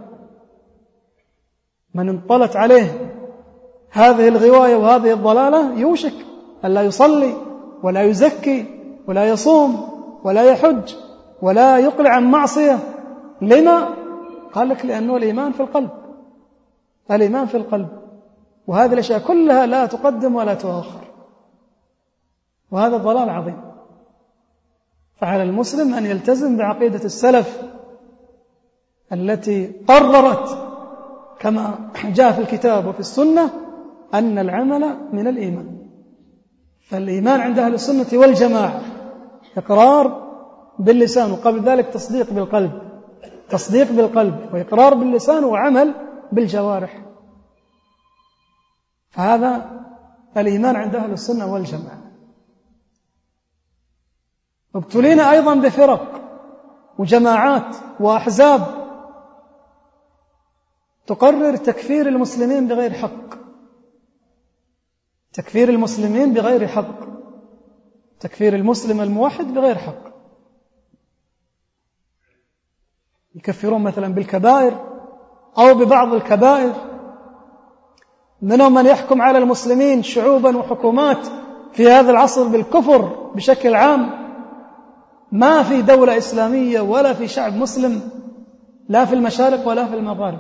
من انطلت عليه هذه الغواية وهذه الضلالة يوشك أن لا يصلي ولا يزكي ولا يصوم ولا يحج ولا يقلع عن معصية. لما؟ قال لك لأنه الإيمان في القلب، الإيمان في القلب، وهذه الأشياء كلها لا تقدم ولا تؤخر، وهذا ضلال عظيم. فعلى المسلم أن يلتزم بعقيدة السلف التي قررت كما جاء في الكتاب وفي السنة أن العمل من الإيمان. فالإيمان عند أهل السنة والجماعة إقرار باللسان وقبل ذلك تصديق بالقلب. تصديق بالقلب وإقرار باللسان وعمل بالجوارح. فهذا الإيمان عند أهل السنة والجماعة. ابتلينا أيضا بفرق وجماعات وأحزاب تقرر تكفير المسلمين بغير حق، تكفير المسلمين بغير حق، تكفير المسلم الموحد بغير حق. يكفرون مثلا بالكبائر أو ببعض الكبائر. منهم من يحكم على المسلمين شعوبا وحكومات في هذا العصر بالكفر بشكل عام. ما في دولة إسلامية ولا في شعب مسلم، لا في المشارق ولا في المغارب.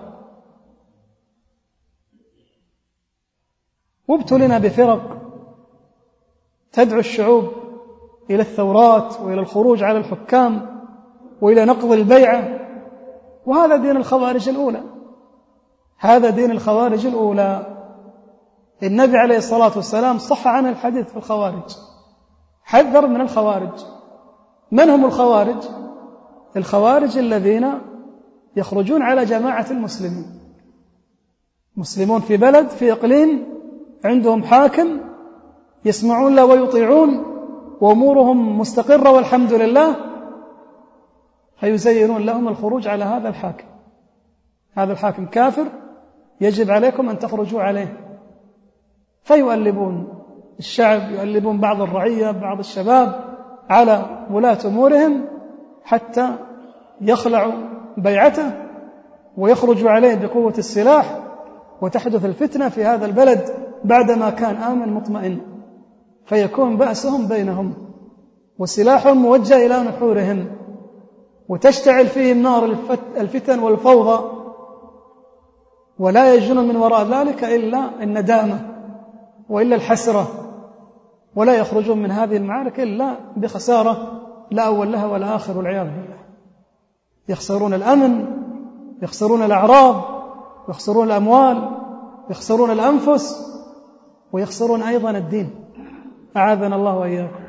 وابتلنا بفرق تدعو الشعوب إلى الثورات وإلى الخروج على الحكام وإلى نقض البيعة، وهذا دين الخوارج الأولى. هذا دين الخوارج الأولى. النبي عليه الصلاة والسلام صح عنه الحديث في الخوارج، حذر من الخوارج. من هم الخوارج؟ الخوارج الذين يخرجون على جماعة المسلمين، مسلمون في بلد في إقليم عندهم حاكم يسمعون له ويطيعون وأمورهم مستقرة والحمد لله، فيزينون لهم الخروج على هذا الحاكم. هذا الحاكم كافر، يجب عليكم أن تخرجوا عليه. فيؤلبون الشعب، يؤلبون بعض الرعية، بعض الشباب على ولاة أمورهم حتى يخلعوا بيعته ويخرجوا عليه بقوة السلاح، وتحدث الفتنة في هذا البلد بعدما كان آمن مطمئن، فيكون بأسهم بينهم وسلاحهم موجه إلى نحورهم، وتشتعل فيهم نار الفتن والفوضى، ولا يجدون من وراء ذلك إلا الندامة وإلا الحسرة، ولا يخرجون من هذه المعارك إلا بخسارة لا أول لها ولا آخر والعياذ بالله. يخسرون الأمن، يخسرون الأعراض، يخسرون الأموال، يخسرون الأنفس، ويخسرون أيضا الدين. أعاذنا الله وإياكم.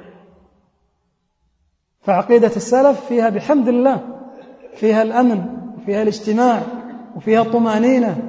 فعقيدة السلف فيها بحمد الله فيها الأمن وفيها الاجتماع وفيها الطمأنينة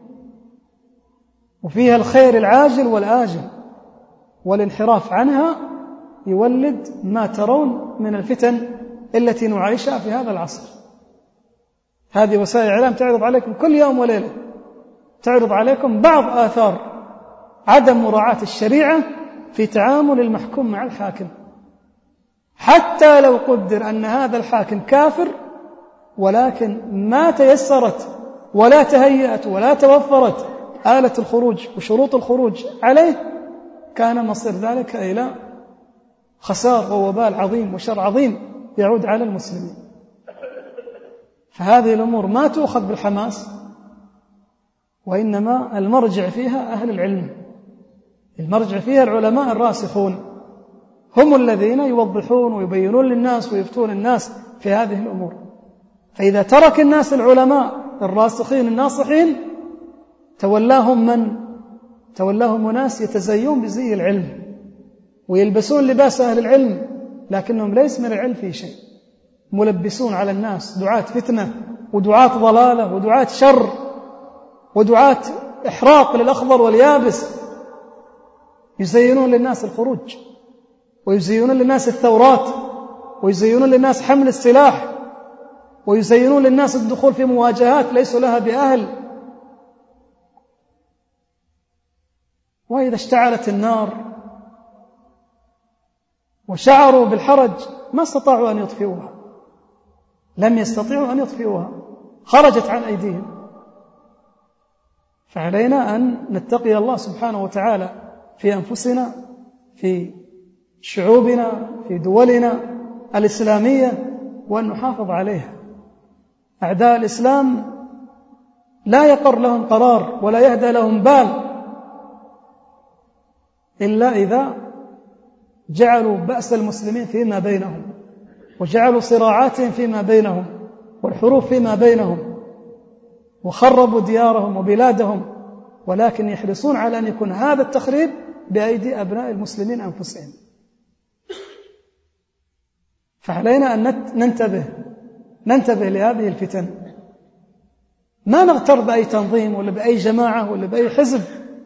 وفيها الخير العاجل والآجل، والانحراف عنها يولد ما ترون من الفتن التي نعيشها في هذا العصر. هذه وسائل الإعلام تعرض عليكم كل يوم وليلة، تعرض عليكم بعض آثار عدم مراعاة الشريعة في تعامل المحكوم مع الحاكم، حتى لو قدر أن هذا الحاكم كافر، ولكن ما تيسرت ولا تهيأت ولا توفرت آلة الخروج وشروط الخروج عليه، كان مصير ذلك إلى خسار ووبال عظيم وشر عظيم يعود على المسلمين. فهذه الأمور ما تؤخذ بالحماس، وإنما المرجع فيها أهل العلم، المرجع فيها العلماء الراسخون، هم الذين يوضحون ويبينون للناس ويفتون الناس في هذه الأمور. فإذا ترك الناس العلماء الراسخين الناصحين تولاهم ناس يتزيون بزي العلم ويلبسون لباس أهل العلم، لكنهم ليس من العلم في شيء، ملبسون على الناس، دعاة فتنة ودعاة ضلالة ودعاة شر ودعاة إحراق للأخضر واليابس، يزينون للناس الخروج ويزينون للناس الثورات ويزينون للناس حمل السلاح ويزينون للناس الدخول في مواجهات ليسوا لها بأهل. وإذا اشتعلت النار وشعروا بالحرج ما استطاعوا أن يطفئوها، لم يستطيعوا أن يطفئوها، خرجت عن أيديهم. فعلينا أن نتقي الله سبحانه وتعالى في أنفسنا، في شعوبنا، في دولنا الإسلامية، وأن نحافظ عليها. أعداء الإسلام لا يقر لهم قرار ولا يهدى لهم بال إلا إذا جعلوا بأس المسلمين فيما بينهم، وجعلوا صراعاتهم فيما بينهم والحروب فيما بينهم، وخربوا ديارهم وبلادهم، ولكن يحرصون على أن يكون هذا التخريب بأيدي أبناء المسلمين أنفسهم. فعلينا أن ننتبه لهذه الفتن ما نغتر بأي تنظيم ولا بأي جماعة ولا بأي حزب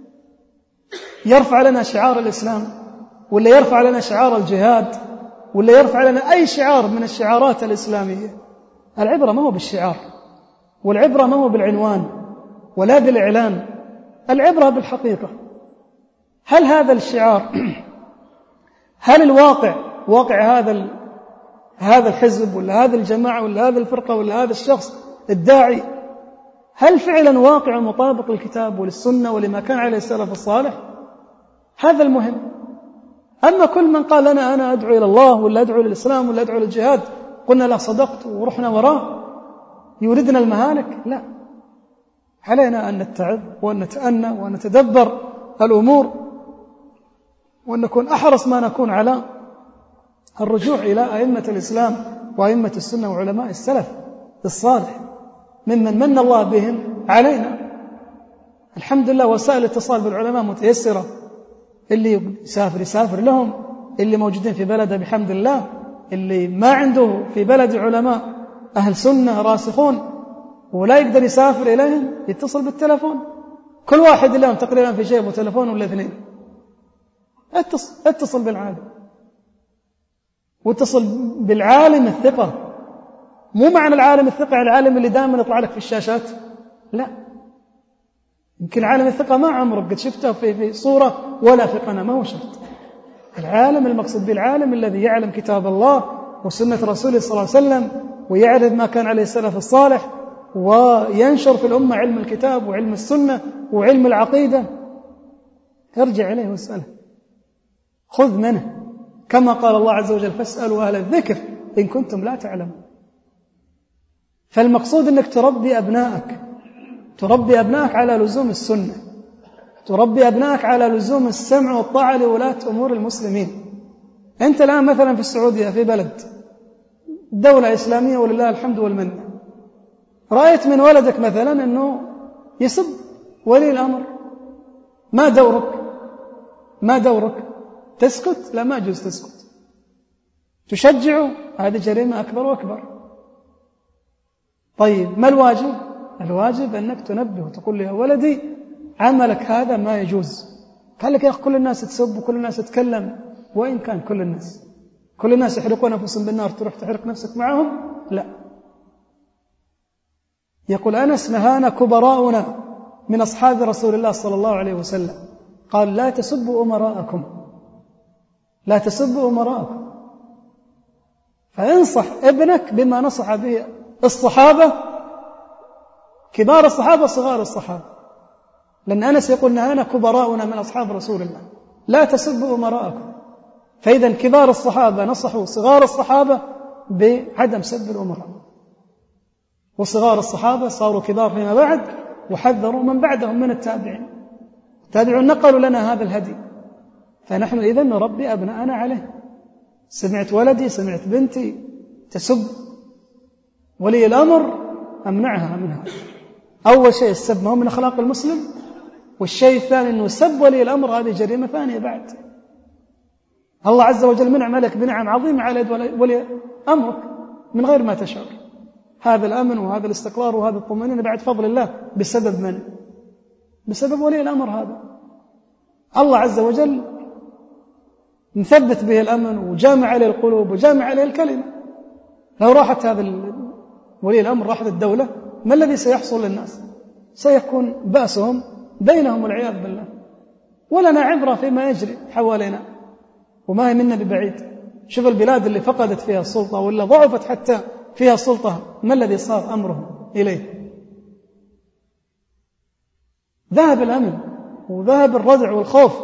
يرفع لنا شعار الإسلام ولا يرفع لنا شعار الجهاد ولا يرفع لنا أي شعار من الشعارات الإسلامية. العبرة ما هو بالشعار، والعبرة ما هو بالعنوان ولا بالإعلان، العبرة بالحقيقة. هل هذا الشعار، هل الواقع واقع هذا الحزب ولا هذه الجماعة ولا هذه الفرقة ولا هذا الشخص الداعي، هل فعلا واقع مطابق للكتاب وللسنة ولما كان عليه السلف الصالح؟ هذا المهم. أما كل من قال لنا أنا أدعو إلى الله ولا أدعو للإسلام ولا أدعو للجهاد، قلنا لا صدقت ورحنا وراه يوردنا المهالك، لا، علينا أن نتعظ وأن نتأنى وأن نتدبر الأمور وأن نكون أحرص ما نكون على الرجوع إلى أئمة الإسلام وأئمة السنة وعلماء السلف الصالح ممن من الله بهم علينا. الحمد لله وسائل الاتصال بالعلماء متيسرة، اللي يسافر لهم، اللي موجودين في بلده بحمد الله، اللي ما عنده في بلد علماء أهل سنة راسخون ولا يقدر يسافر إليهم يتصل بالتلفون. كل واحد اليوم تقريبا في جيبه تلفون ولا اثنين. اتصل بالعالم، واتصل بالعالم الثقة. مو معنى العالم الثقة العالم اللي دائما يطلع لك في الشاشات، لا، يمكن عالم الثقة ما عمرك قد شفته في صورة ولا في قناة، ما هو شرط. العالم المقصود بالعالم الذي يعلم كتاب الله وسنة رسوله صلى الله عليه وسلم ويعرف ما كان عليه السلف الصالح وينشر في الأمة علم الكتاب وعلم السنة وعلم العقيدة. ارجع إليه واسأله، خذ منه، كما قال الله عز وجل فاسألوا أهل الذكر إن كنتم لا تعلمون. فالمقصود أنك تربي أبنائك على لزوم السنة، تربي أبنائك على لزوم السمع والطاعة لولاة أمور المسلمين. أنت الآن مثلا في السعودية في بلد دولة إسلامية ولله الحمد والمنة، رأيت من ولدك مثلا أنه يسب ولي الأمر، ما دورك؟ تسكت؟ لا، ما يجوز تسكت. تشجعه؟ هذه جريمة أكبر وأكبر. طيب ما الواجب؟ الواجب أنك تنبه وتقول له يا ولدي عملك هذا ما يجوز. قال لك يا أخي كل الناس تسب وكل الناس تتكلم، وإن كان كل الناس يحرقون أنفسهم بالنار تروح تحرق نفسك معهم؟ لا. يقول أنس نهانا كبراؤنا من أصحاب رسول الله صلى الله عليه وسلم، قال لا تسبوا أمراءكم، لا تسبوا أمراءكم. فانصح ابنك بما نصح به الصحابة، كبار الصحابة صغار الصحابة، لأن أنس يقول نهانا كبراؤنا من أصحاب رسول الله لا تسبوا أمراءكم. فإذا كبار الصحابة نصحوا صغار الصحابة بعدم سب الأمراء، وصغار الصحابة صاروا كبار فيما بعد وحذروا من بعدهم من التابعين. التابعون نقلوا لنا هذا الهدي، فنحن إذن نربي أبناءنا عليه. سمعت ولدي، سمعت بنتي تسب ولي الأمر، أمنعها منها. أول شيء السب ما هو من أخلاق المسلم، والشيء الثاني أنه سب ولي الأمر هذه جريمة ثانية بعد. الله عز وجل منعم عليك بنعم عظيمة على يد ولي أمرك من غير ما تشعر. هذا الأمن وهذا الاستقرار وهذا الطمأنينة بعد فضل الله بسبب من؟ بسبب ولي الأمر هذا. الله عز وجل مثبت به الأمن وجامع عليه القلوب وجامع عليه الكلمة. لو راحت هذا ولي الأمر، راحت الدولة، ما الذي سيحصل للناس؟ سيكون بأسهم بينهم والعياذ بالله. ولنا عبرة فيما يجري حوالينا وما هي منا ببعيد. شوف البلاد اللي فقدت فيها السلطة ولا ضعفت حتى فيها السلطة، ما الذي صار أمرهم إليه؟ ذهب الأمن وذهب الردع والخوف،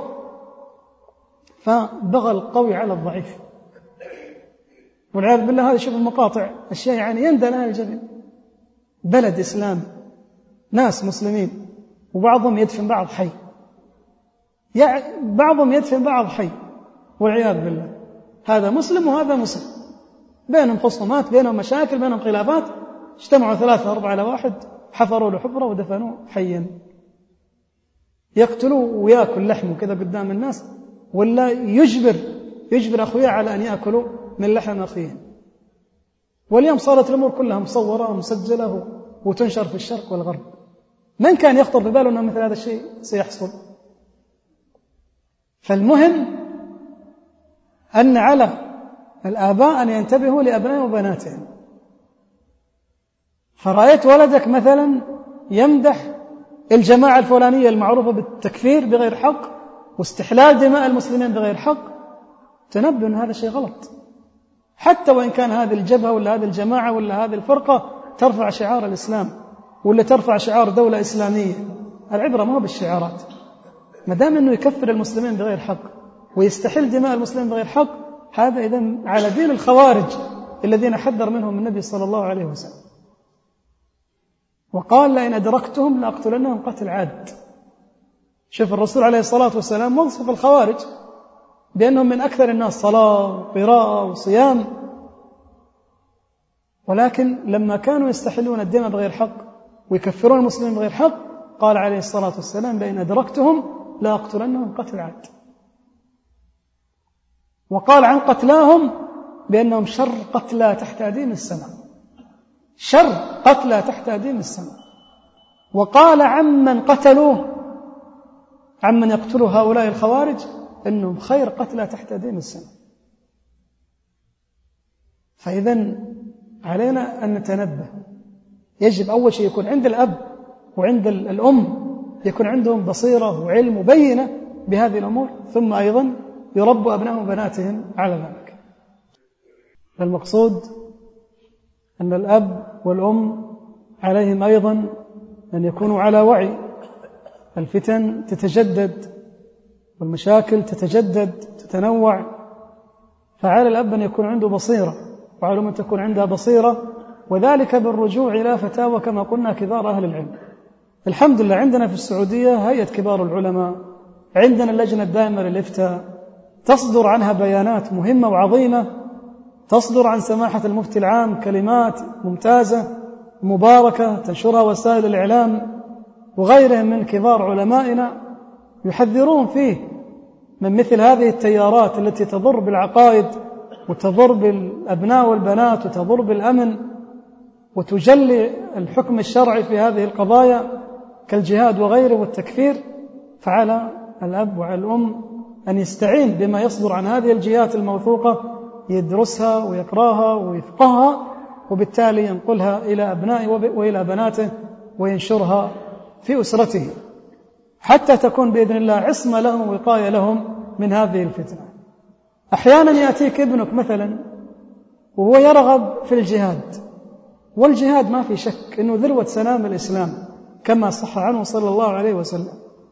فبغى القوي على الضعيف والعياذ بالله. هذا شوف المقاطع، أشياء يعني يندى لها الجبين. بلد إسلام، ناس مسلمين، وبعضهم يدفن بعض حي، بعضهم يدفن بعض حي والعياذ بالله. هذا مسلم وهذا مسلم، بينهم خصومات، بينهم مشاكل، بينهم خلافات، اجتمعوا 3 4 على واحد، حفروا له حفرة ودفنوه حيا. يقتلوا ويأكل لحمه كذا قدام الناس، ولا يجبر أخويا على أن يأكلوا من لحم أخيه. واليوم صارت الأمور كلها مصورة ومسجلة وتنشر في الشرق والغرب. من كان يخطر بباله أن مثل هذا الشيء سيحصل؟ فالمهم أن على الآباء أن ينتبهوا لأبنائهم وبناتهم. فرأيت ولدك مثلا يمدح الجماعة الفلانية المعروفة بالتكفير بغير حق واستحلال دماء المسلمين بغير حق، تنبه أن هذا شيء غلط، حتى وإن كان هذه الجبهة ولا هذه الجماعة ولا هذه الفرقة ترفع شعار الإسلام ولا ترفع شعار دولة إسلامية. العبرة ما هو بالشعارات، ما دام أنه يكفر المسلمين بغير حق ويستحل دماء المسلمين بغير حق، هذا إذن على دين الخوارج الذين حذر منهم النبي صلى الله عليه وسلم، وقال لئن أدركتهم لأقتلنهم قتل عاد. شوف الرسول عليه الصلاة والسلام وصف الخوارج بأنهم من أكثر الناس صلاة وقراءة وصيام، ولكن لما كانوا يستحلون الدماء بغير حق ويكفرون المسلمين بغير حق قال عليه الصلاة والسلام لئن أدركتهم لأقتلنهم قتل عاد. وقال عن قتلاهم بأنهم شر قتلى تحت أديم السماء، شر قتلى تحت أديم السماء. وقال عمن قتلوه، عمن يقتلوا هؤلاء الخوارج، أنهم خير قتلى تحت أديم السماء. فإذن علينا أن نتنبه. يجب أول شيء يكون عند الأب وعند الأم يكون عندهم بصيرة وعلم وبينة بهذه الأمور، ثم أيضا يربوا أبنائهم وبناتهم على ذلك. المقصود أن الأب والأم عليهم أيضا أن يكونوا على وعي. الفتن تتجدد والمشاكل تتجدد تتنوع، فعلى الأب أن يكون عنده بصيرة وعلى الأم أن تكون عندها بصيرة، وذلك بالرجوع إلى فتاوى كما قلنا كبار أهل العلم. الحمد لله عندنا في السعودية هيئة كبار العلماء، عندنا اللجنة الدائمة للإفتاء، تصدر عنها بيانات مهمة وعظيمة، تصدر عن سماحة المفتي العام كلمات ممتازة مباركة تنشرها وسائل الإعلام وغيرهم من كبار علمائنا يحذرون فيه من مثل هذه التيارات التي تضر بالعقائد وتضر بالأبناء والبنات وتضر بالأمن وتجلي الحكم الشرعي في هذه القضايا كالجهاد وغيره والتكفير. فعلى الأب وعلى الأم أن يستعين بما يصدر عن هذه الجهات الموثوقة، يدرسها ويقراها ويفقهها، وبالتالي ينقلها إلى أبنائه وإلى بناته وينشرها في أسرته حتى تكون بإذن الله عصمة لهم ووقاية لهم من هذه الفتنة. أحيانا يأتيك ابنك مثلا وهو يرغب في الجهاد، والجهاد ما في شك أنه ذروة سنام الإسلام كما صح عنه صلى الله عليه وسلم،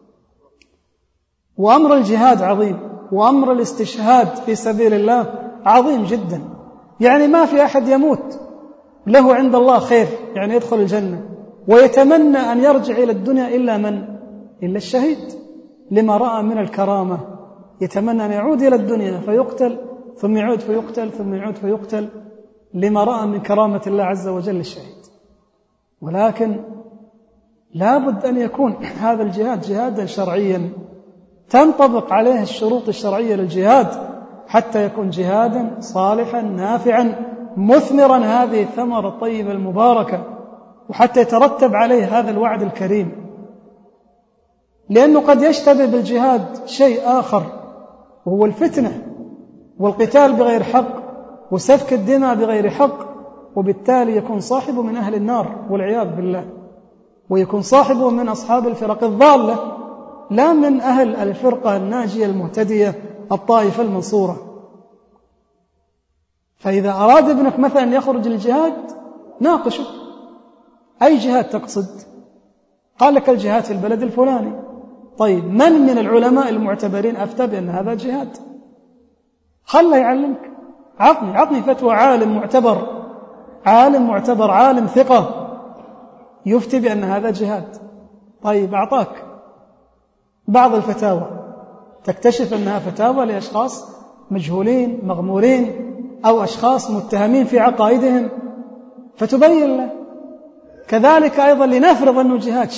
وأمر الجهاد عظيم، وأمر الاستشهاد في سبيل الله عظيم جدا. يعني ما في أحد يموت له عند الله خير، يعني يدخل الجنة ويتمنى أن يرجع إلى الدنيا إلا من؟ إلا الشهيد، لما رأى من الكرامة، يتمنى أن يعود إلى الدنيا فيقتل ثم يعود فيقتل ثم يعود فيقتل، لما رأى من كرامة الله عز وجل الشهيد. ولكن لابد أن يكون هذا الجهاد جهادا شرعيا تنطبق عليه الشروط الشرعية للجهاد حتى يكون جهادا صالحا نافعا مثمرا هذه الثمرة الطيبة المباركة، وحتى يترتب عليه هذا الوعد الكريم. لأنه قد يشتبه بالجهاد شيء آخر وهو الفتنة والقتال بغير حق وسفك الدماء بغير حق، وبالتالي يكون صاحبه من أهل النار والعياذ بالله، ويكون صاحبه من أصحاب الفرق الضالة لا من أهل الفرقة الناجية المهتدية الطائفة المنصورة. فإذا أراد ابنك مثلا يخرج للجهاد ناقشه، أي جهاد تقصد؟ قال لك الجهاد في البلد الفلاني. طيب من العلماء المعتبرين أفتى بأن هذا جهاد؟ خله يعلمك، عطني فتوى عالم معتبر عالم ثقة يفتي بأن هذا جهاد. طيب أعطاك بعض الفتاوى تكتشف أنها فتاوى لأشخاص مجهولين مغمورين أو أشخاص متهمين في عقائدهم فتبين له. كذلك أيضا لنفرض أنه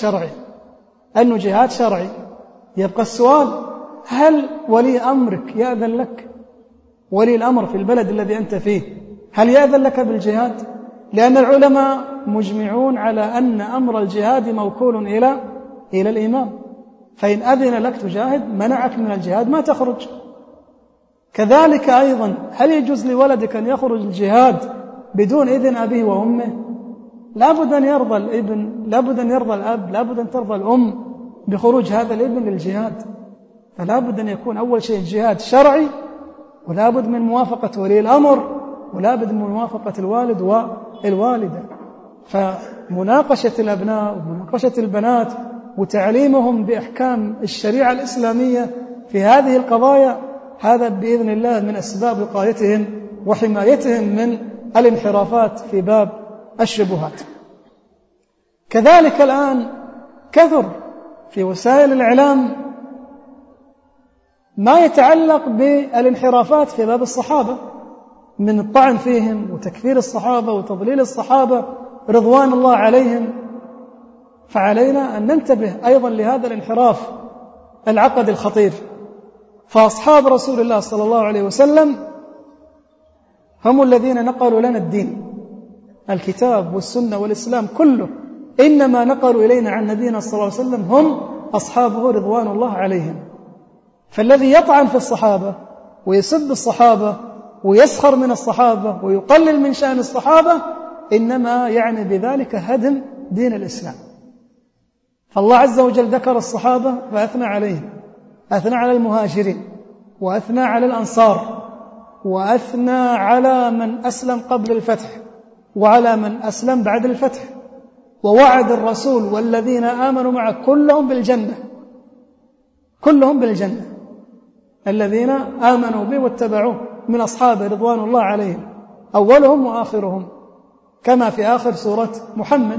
جهاد شرعي، يبقى السؤال: هل ولي أمرك يأذن لك؟ ولي الأمر في البلد الذي أنت فيه هل يأذن لك بالجهاد؟ لأن العلماء مجمعون على أن أمر الجهاد موكول إلى الإمام، فإن أذن لك تجاهد منعك من الجهاد ما تخرج. كذلك أيضا هل يجوز لولدك أن يخرج الجهاد بدون إذن أبيه وأمه؟ لابد أن يرضى الابن، لابد أن يرضى الأب، لابد أن ترضى الأم بخروج هذا الابن للجهاد. فلابد أن يكون أول شيء الجهاد شرعي، ولابد من موافقة ولي الأمر، ولابد من موافقة الوالد والوالدة. فمناقشة الأبناء ومناقشة البنات وتعليمهم بأحكام الشريعة الإسلامية في هذه القضايا هذا بإذن الله من أسباب وقايتهم وحمايتهم من الانحرافات في باب الشبهات. كذلك الآن كثر في وسائل الإعلام ما يتعلق بالانحرافات في باب الصحابة من الطعن فيهم وتكفير الصحابة وتضليل الصحابة رضوان الله عليهم. فعلينا أن ننتبه أيضا لهذا الانحراف العقدي الخطير. فأصحاب رسول الله صلى الله عليه وسلم هم الذين نقلوا لنا الدين، الكتاب والسنة والإسلام كله إنما نقلوا إلينا عن نبينا صلى الله عليه وسلم هم أصحابه رضوان الله عليهم. فالذي يطعن في الصحابة ويسب الصحابة ويسخر من الصحابة ويقلل من شأن الصحابة إنما يعني بذلك هدم دين الإسلام. فالله عز وجل ذكر الصحابة فأثنى عليهم، أثنى على المهاجرين وأثنى على الأنصار وأثنى على من أسلم قبل الفتح وعلى من أسلم بعد الفتح، ووعد الرسول والذين آمنوا معه كلهم بالجنة، كلهم بالجنة الذين آمنوا به واتبعوه من أصحابه رضوان الله عليهم أولهم وآخرهم، كما في آخر سورة محمد،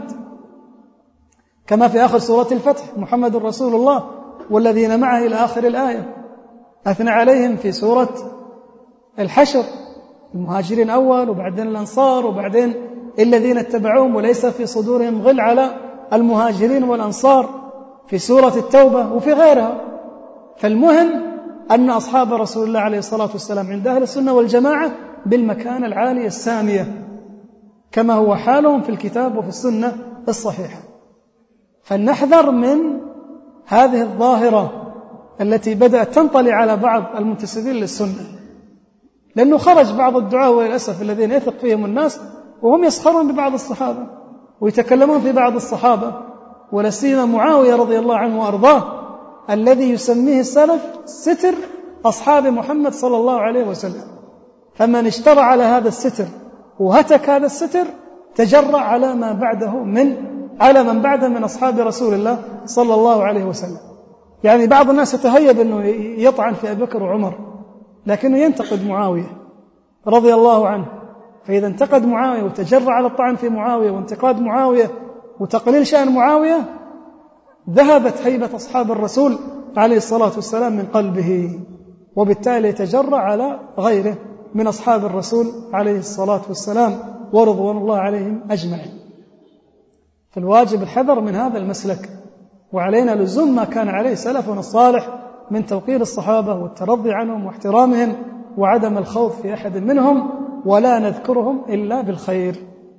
كما في آخر سورة الفتح محمد رسول الله والذين معه إلى آخر الآية. أثنى عليهم في سورة الحشر المهاجرين أول وبعدين الأنصار وبعدين الذين اتبعوهم وليس في صدورهم غل على المهاجرين والأنصار في سورة التوبة وفي غيرها. فالمهم أن أصحاب رسول الله عليه الصلاة والسلام عند أهل السنة والجماعة بالمكانة العالية السامية كما هو حالهم في الكتاب وفي السنة الصحيحة. فلنحذر من هذه الظاهرة التي بدأت تنطلي على بعض المنتسبين للسنة، لأنه خرج بعض الدعاة وللأسف الذين يثق فيهم الناس وهم يسخرون ببعض الصحابة ويتكلمون في بعض الصحابة، ولا سيما معاوية رضي الله عنه وأرضاه الذي يسميه السلف ستر أصحاب محمد صلى الله عليه وسلم. فمن اشترى على هذا الستر وهتك هذا الستر تجرأ على ما بعده على من بعده من أصحاب رسول الله صلى الله عليه وسلم. يعني بعض الناس يتهيب أنه يطعن في أبي بكر وعمر لكنه ينتقد معاوية رضي الله عنه، فإذا انتقد معاوية وتجرأ على الطعن في معاوية وانتقاد معاوية وتقليل شأن معاوية ذهبت هيبة أصحاب الرسول عليه الصلاة والسلام من قلبه، وبالتالي يتجرأ على غيره من أصحاب الرسول عليه الصلاة والسلام ورضوان الله عليهم أجمعين. فالواجب الحذر من هذا المسلك، وعلينا لزوم ما كان عليه سلفنا الصالح من توقير الصحابة والترضي عنهم واحترامهم وعدم الخوف في أحد منهم، ولا نذكرهم إلا بالخير.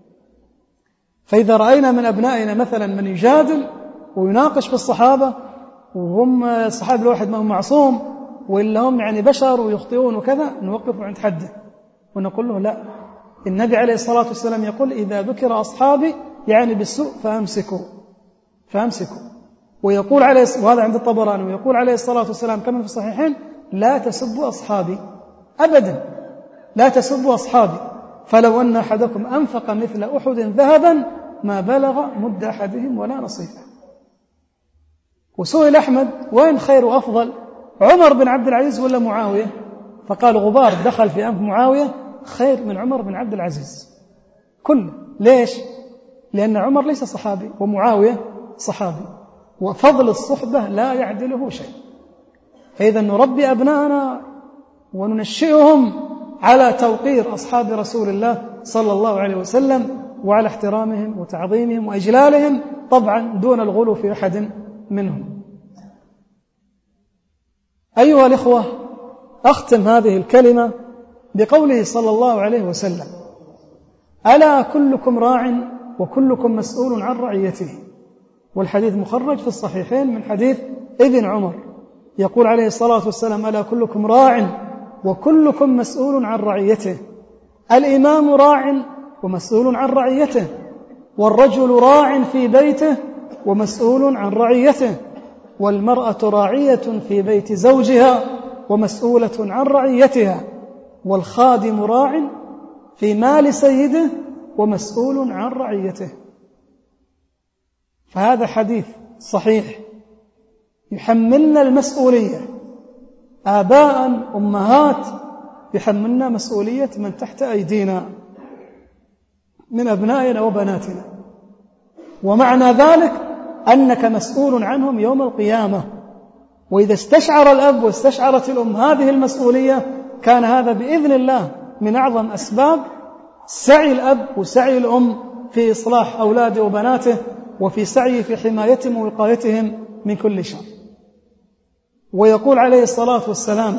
فإذا رأينا من أبنائنا مثلا من يجادل ويناقش في الصحابة وهم الصحابة الواحد ما هم معصوم وإلا هم يعني بشر ويخطئون وكذا، نوقف عند حده ونقول له لا، النبي عليه الصلاة والسلام يقول إذا ذكر أصحابي يعني بالسوء فأمسكوا. ويقول عليه، وهذا عند الطبراني، ويقول عليه الصلاة والسلام كما في الصحيحين لا تسبوا أصحابي أبدا، لا تسبوا أصحابي، فلو أن أحدكم أنفق مثل أحد ذهبا ما بلغ مد أحدهم ولا نصيفه. وسئل أحمد وين خير وأفضل، عمر بن عبد العزيز ولا معاوية؟ فقال غبار دخل في أنف معاوية خير من عمر بن عبد العزيز كله. ليش؟ لأن عمر ليس صحابي ومعاوية صحابي، وفضل الصحبة لا يعدله شيء. فإذا نربي أبناءنا وننشئهم على توقير أصحاب رسول الله صلى الله عليه وسلم وعلى احترامهم وتعظيمهم وإجلالهم، طبعا دون الغلو في أحد منهم. أيها الإخوة، أختم هذه الكلمة بقوله صلى الله عليه وسلم ألا كلكم راع وكلكم مسؤول عن رعيته. والحديث مخرج في الصحيحين من حديث ابن عمر، يقول عليه الصلاة والسلام: ألا كلكم راع وكلكم مسؤول عن رعيته. الإمام راع ومسؤول عن رعيته، والرجل راع في بيته ومسؤول عن رعيته، والمرأة راعية في بيت زوجها ومسؤولة عن رعيتها، والخادم راع في مال سيده ومسؤول عن رعيته. فهذا حديث صحيح يحملنا المسؤولية، آباء أمهات يحملنا مسؤولية من تحت أيدينا من أبنائنا وبناتنا، ومعنى ذلك أنك مسؤول عنهم يوم القيامة. وإذا استشعر الأب واستشعرت الأم هذه المسؤولية كان هذا بإذن الله من أعظم أسباب سعي الأب وسعي الأم في إصلاح أولاده وبناته، وفي سعيه في حمايتهم ووقايتهم من كل شر. ويقول عليه الصلاة والسلام: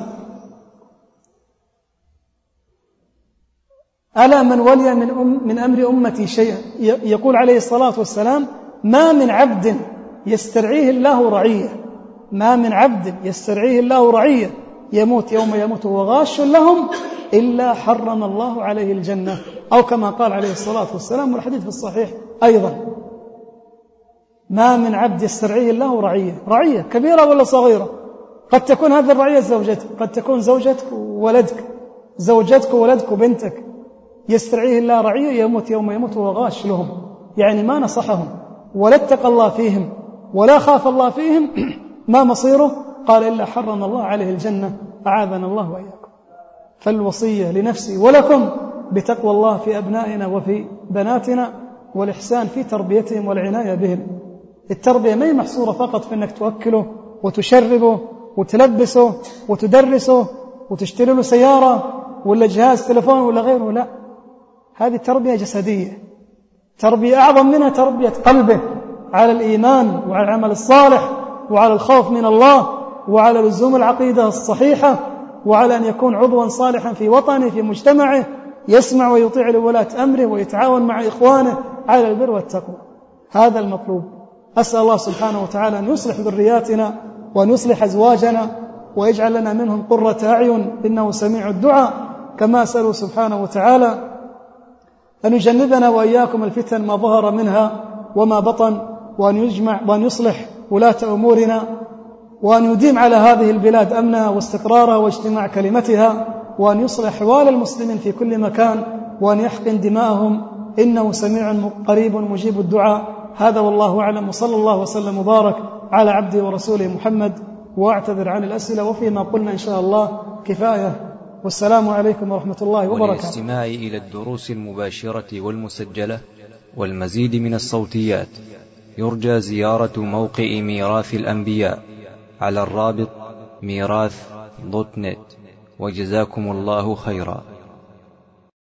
ألا من ولي من أمر أمتي شيئا، يقول عليه الصلاة والسلام: ما من عبد يسترعيه الله رعية، ما من عبد يسترعيه الله رعية يموت يوم يموت وغاش لهم إلا حرم الله عليه الجنة، أو كما قال عليه الصلاة والسلام، والحديث في الصحيح أيضا. ما من عبد يسترعيه الله رعية كبيرة ولا صغيرة. قد تكون هذه الرعية زوجتك، قد تكون زوجتك وولدك، زوجتك وولدك وبنتك، يسترعيه الله رعية يموت يوم يموت وغاش لهم، يعني ما نصحهم ولا اتقى الله فيهم ولا خاف الله فيهم، ما مصيره؟ قال: إلا حرم الله عليه الجنة، أعاذنا الله وإياكم. فالوصية لنفسي ولكم بتقوى الله في أبنائنا وفي بناتنا، والإحسان في تربيتهم والعناية بهم. التربية ما هي محصورة فقط في أنك تؤكله وتشربه وتلبسه وتدرسه وتشتري له سيارة ولا جهاز تلفون ولا غيره، لا، هذه تربية جسدية. تربية أعظم منها تربية قلبه على الإيمان وعلى العمل الصالح وعلى الخوف من الله وعلى لزوم العقيدة الصحيحة، وعلى أن يكون عضوا صالحا في وطنه في مجتمعه، يسمع ويطيع لولاة أمره ويتعاون مع إخوانه على البر والتقوى. هذا المطلوب. أسأل الله سبحانه وتعالى أن يصلح ذرياتنا وأن يصلح أزواجنا ويجعل لنا منهم قرة أعين، إنه سميع الدعاء. كما أسأله سبحانه وتعالى أن يجنبنا وإياكم الفتن ما ظهر منها وما بطن، وأن يصلح ولاة أمورنا، وأن يديم على هذه البلاد أمنها واستقرارها واجتماع كلمتها، وأن يصلح أحوال المسلمين في كل مكان، وأن يحقن دماءهم، إنه سميع قريب مجيب الدعاء. هذا والله أعلم، وصلى الله وسلم وبارك على عبده ورسوله محمد. وأعتذر عن الأسئلة، وفيما قلنا إن شاء الله كفاية. والسلام عليكم ورحمة الله وبركاته. وللاستماع إلى الدروس المباشرة والمسجلة والمزيد من الصوتيات يرجى زيارة موقع ميراث الأنبياء على الرابط ميراث.net. وجزاكم الله خيرا.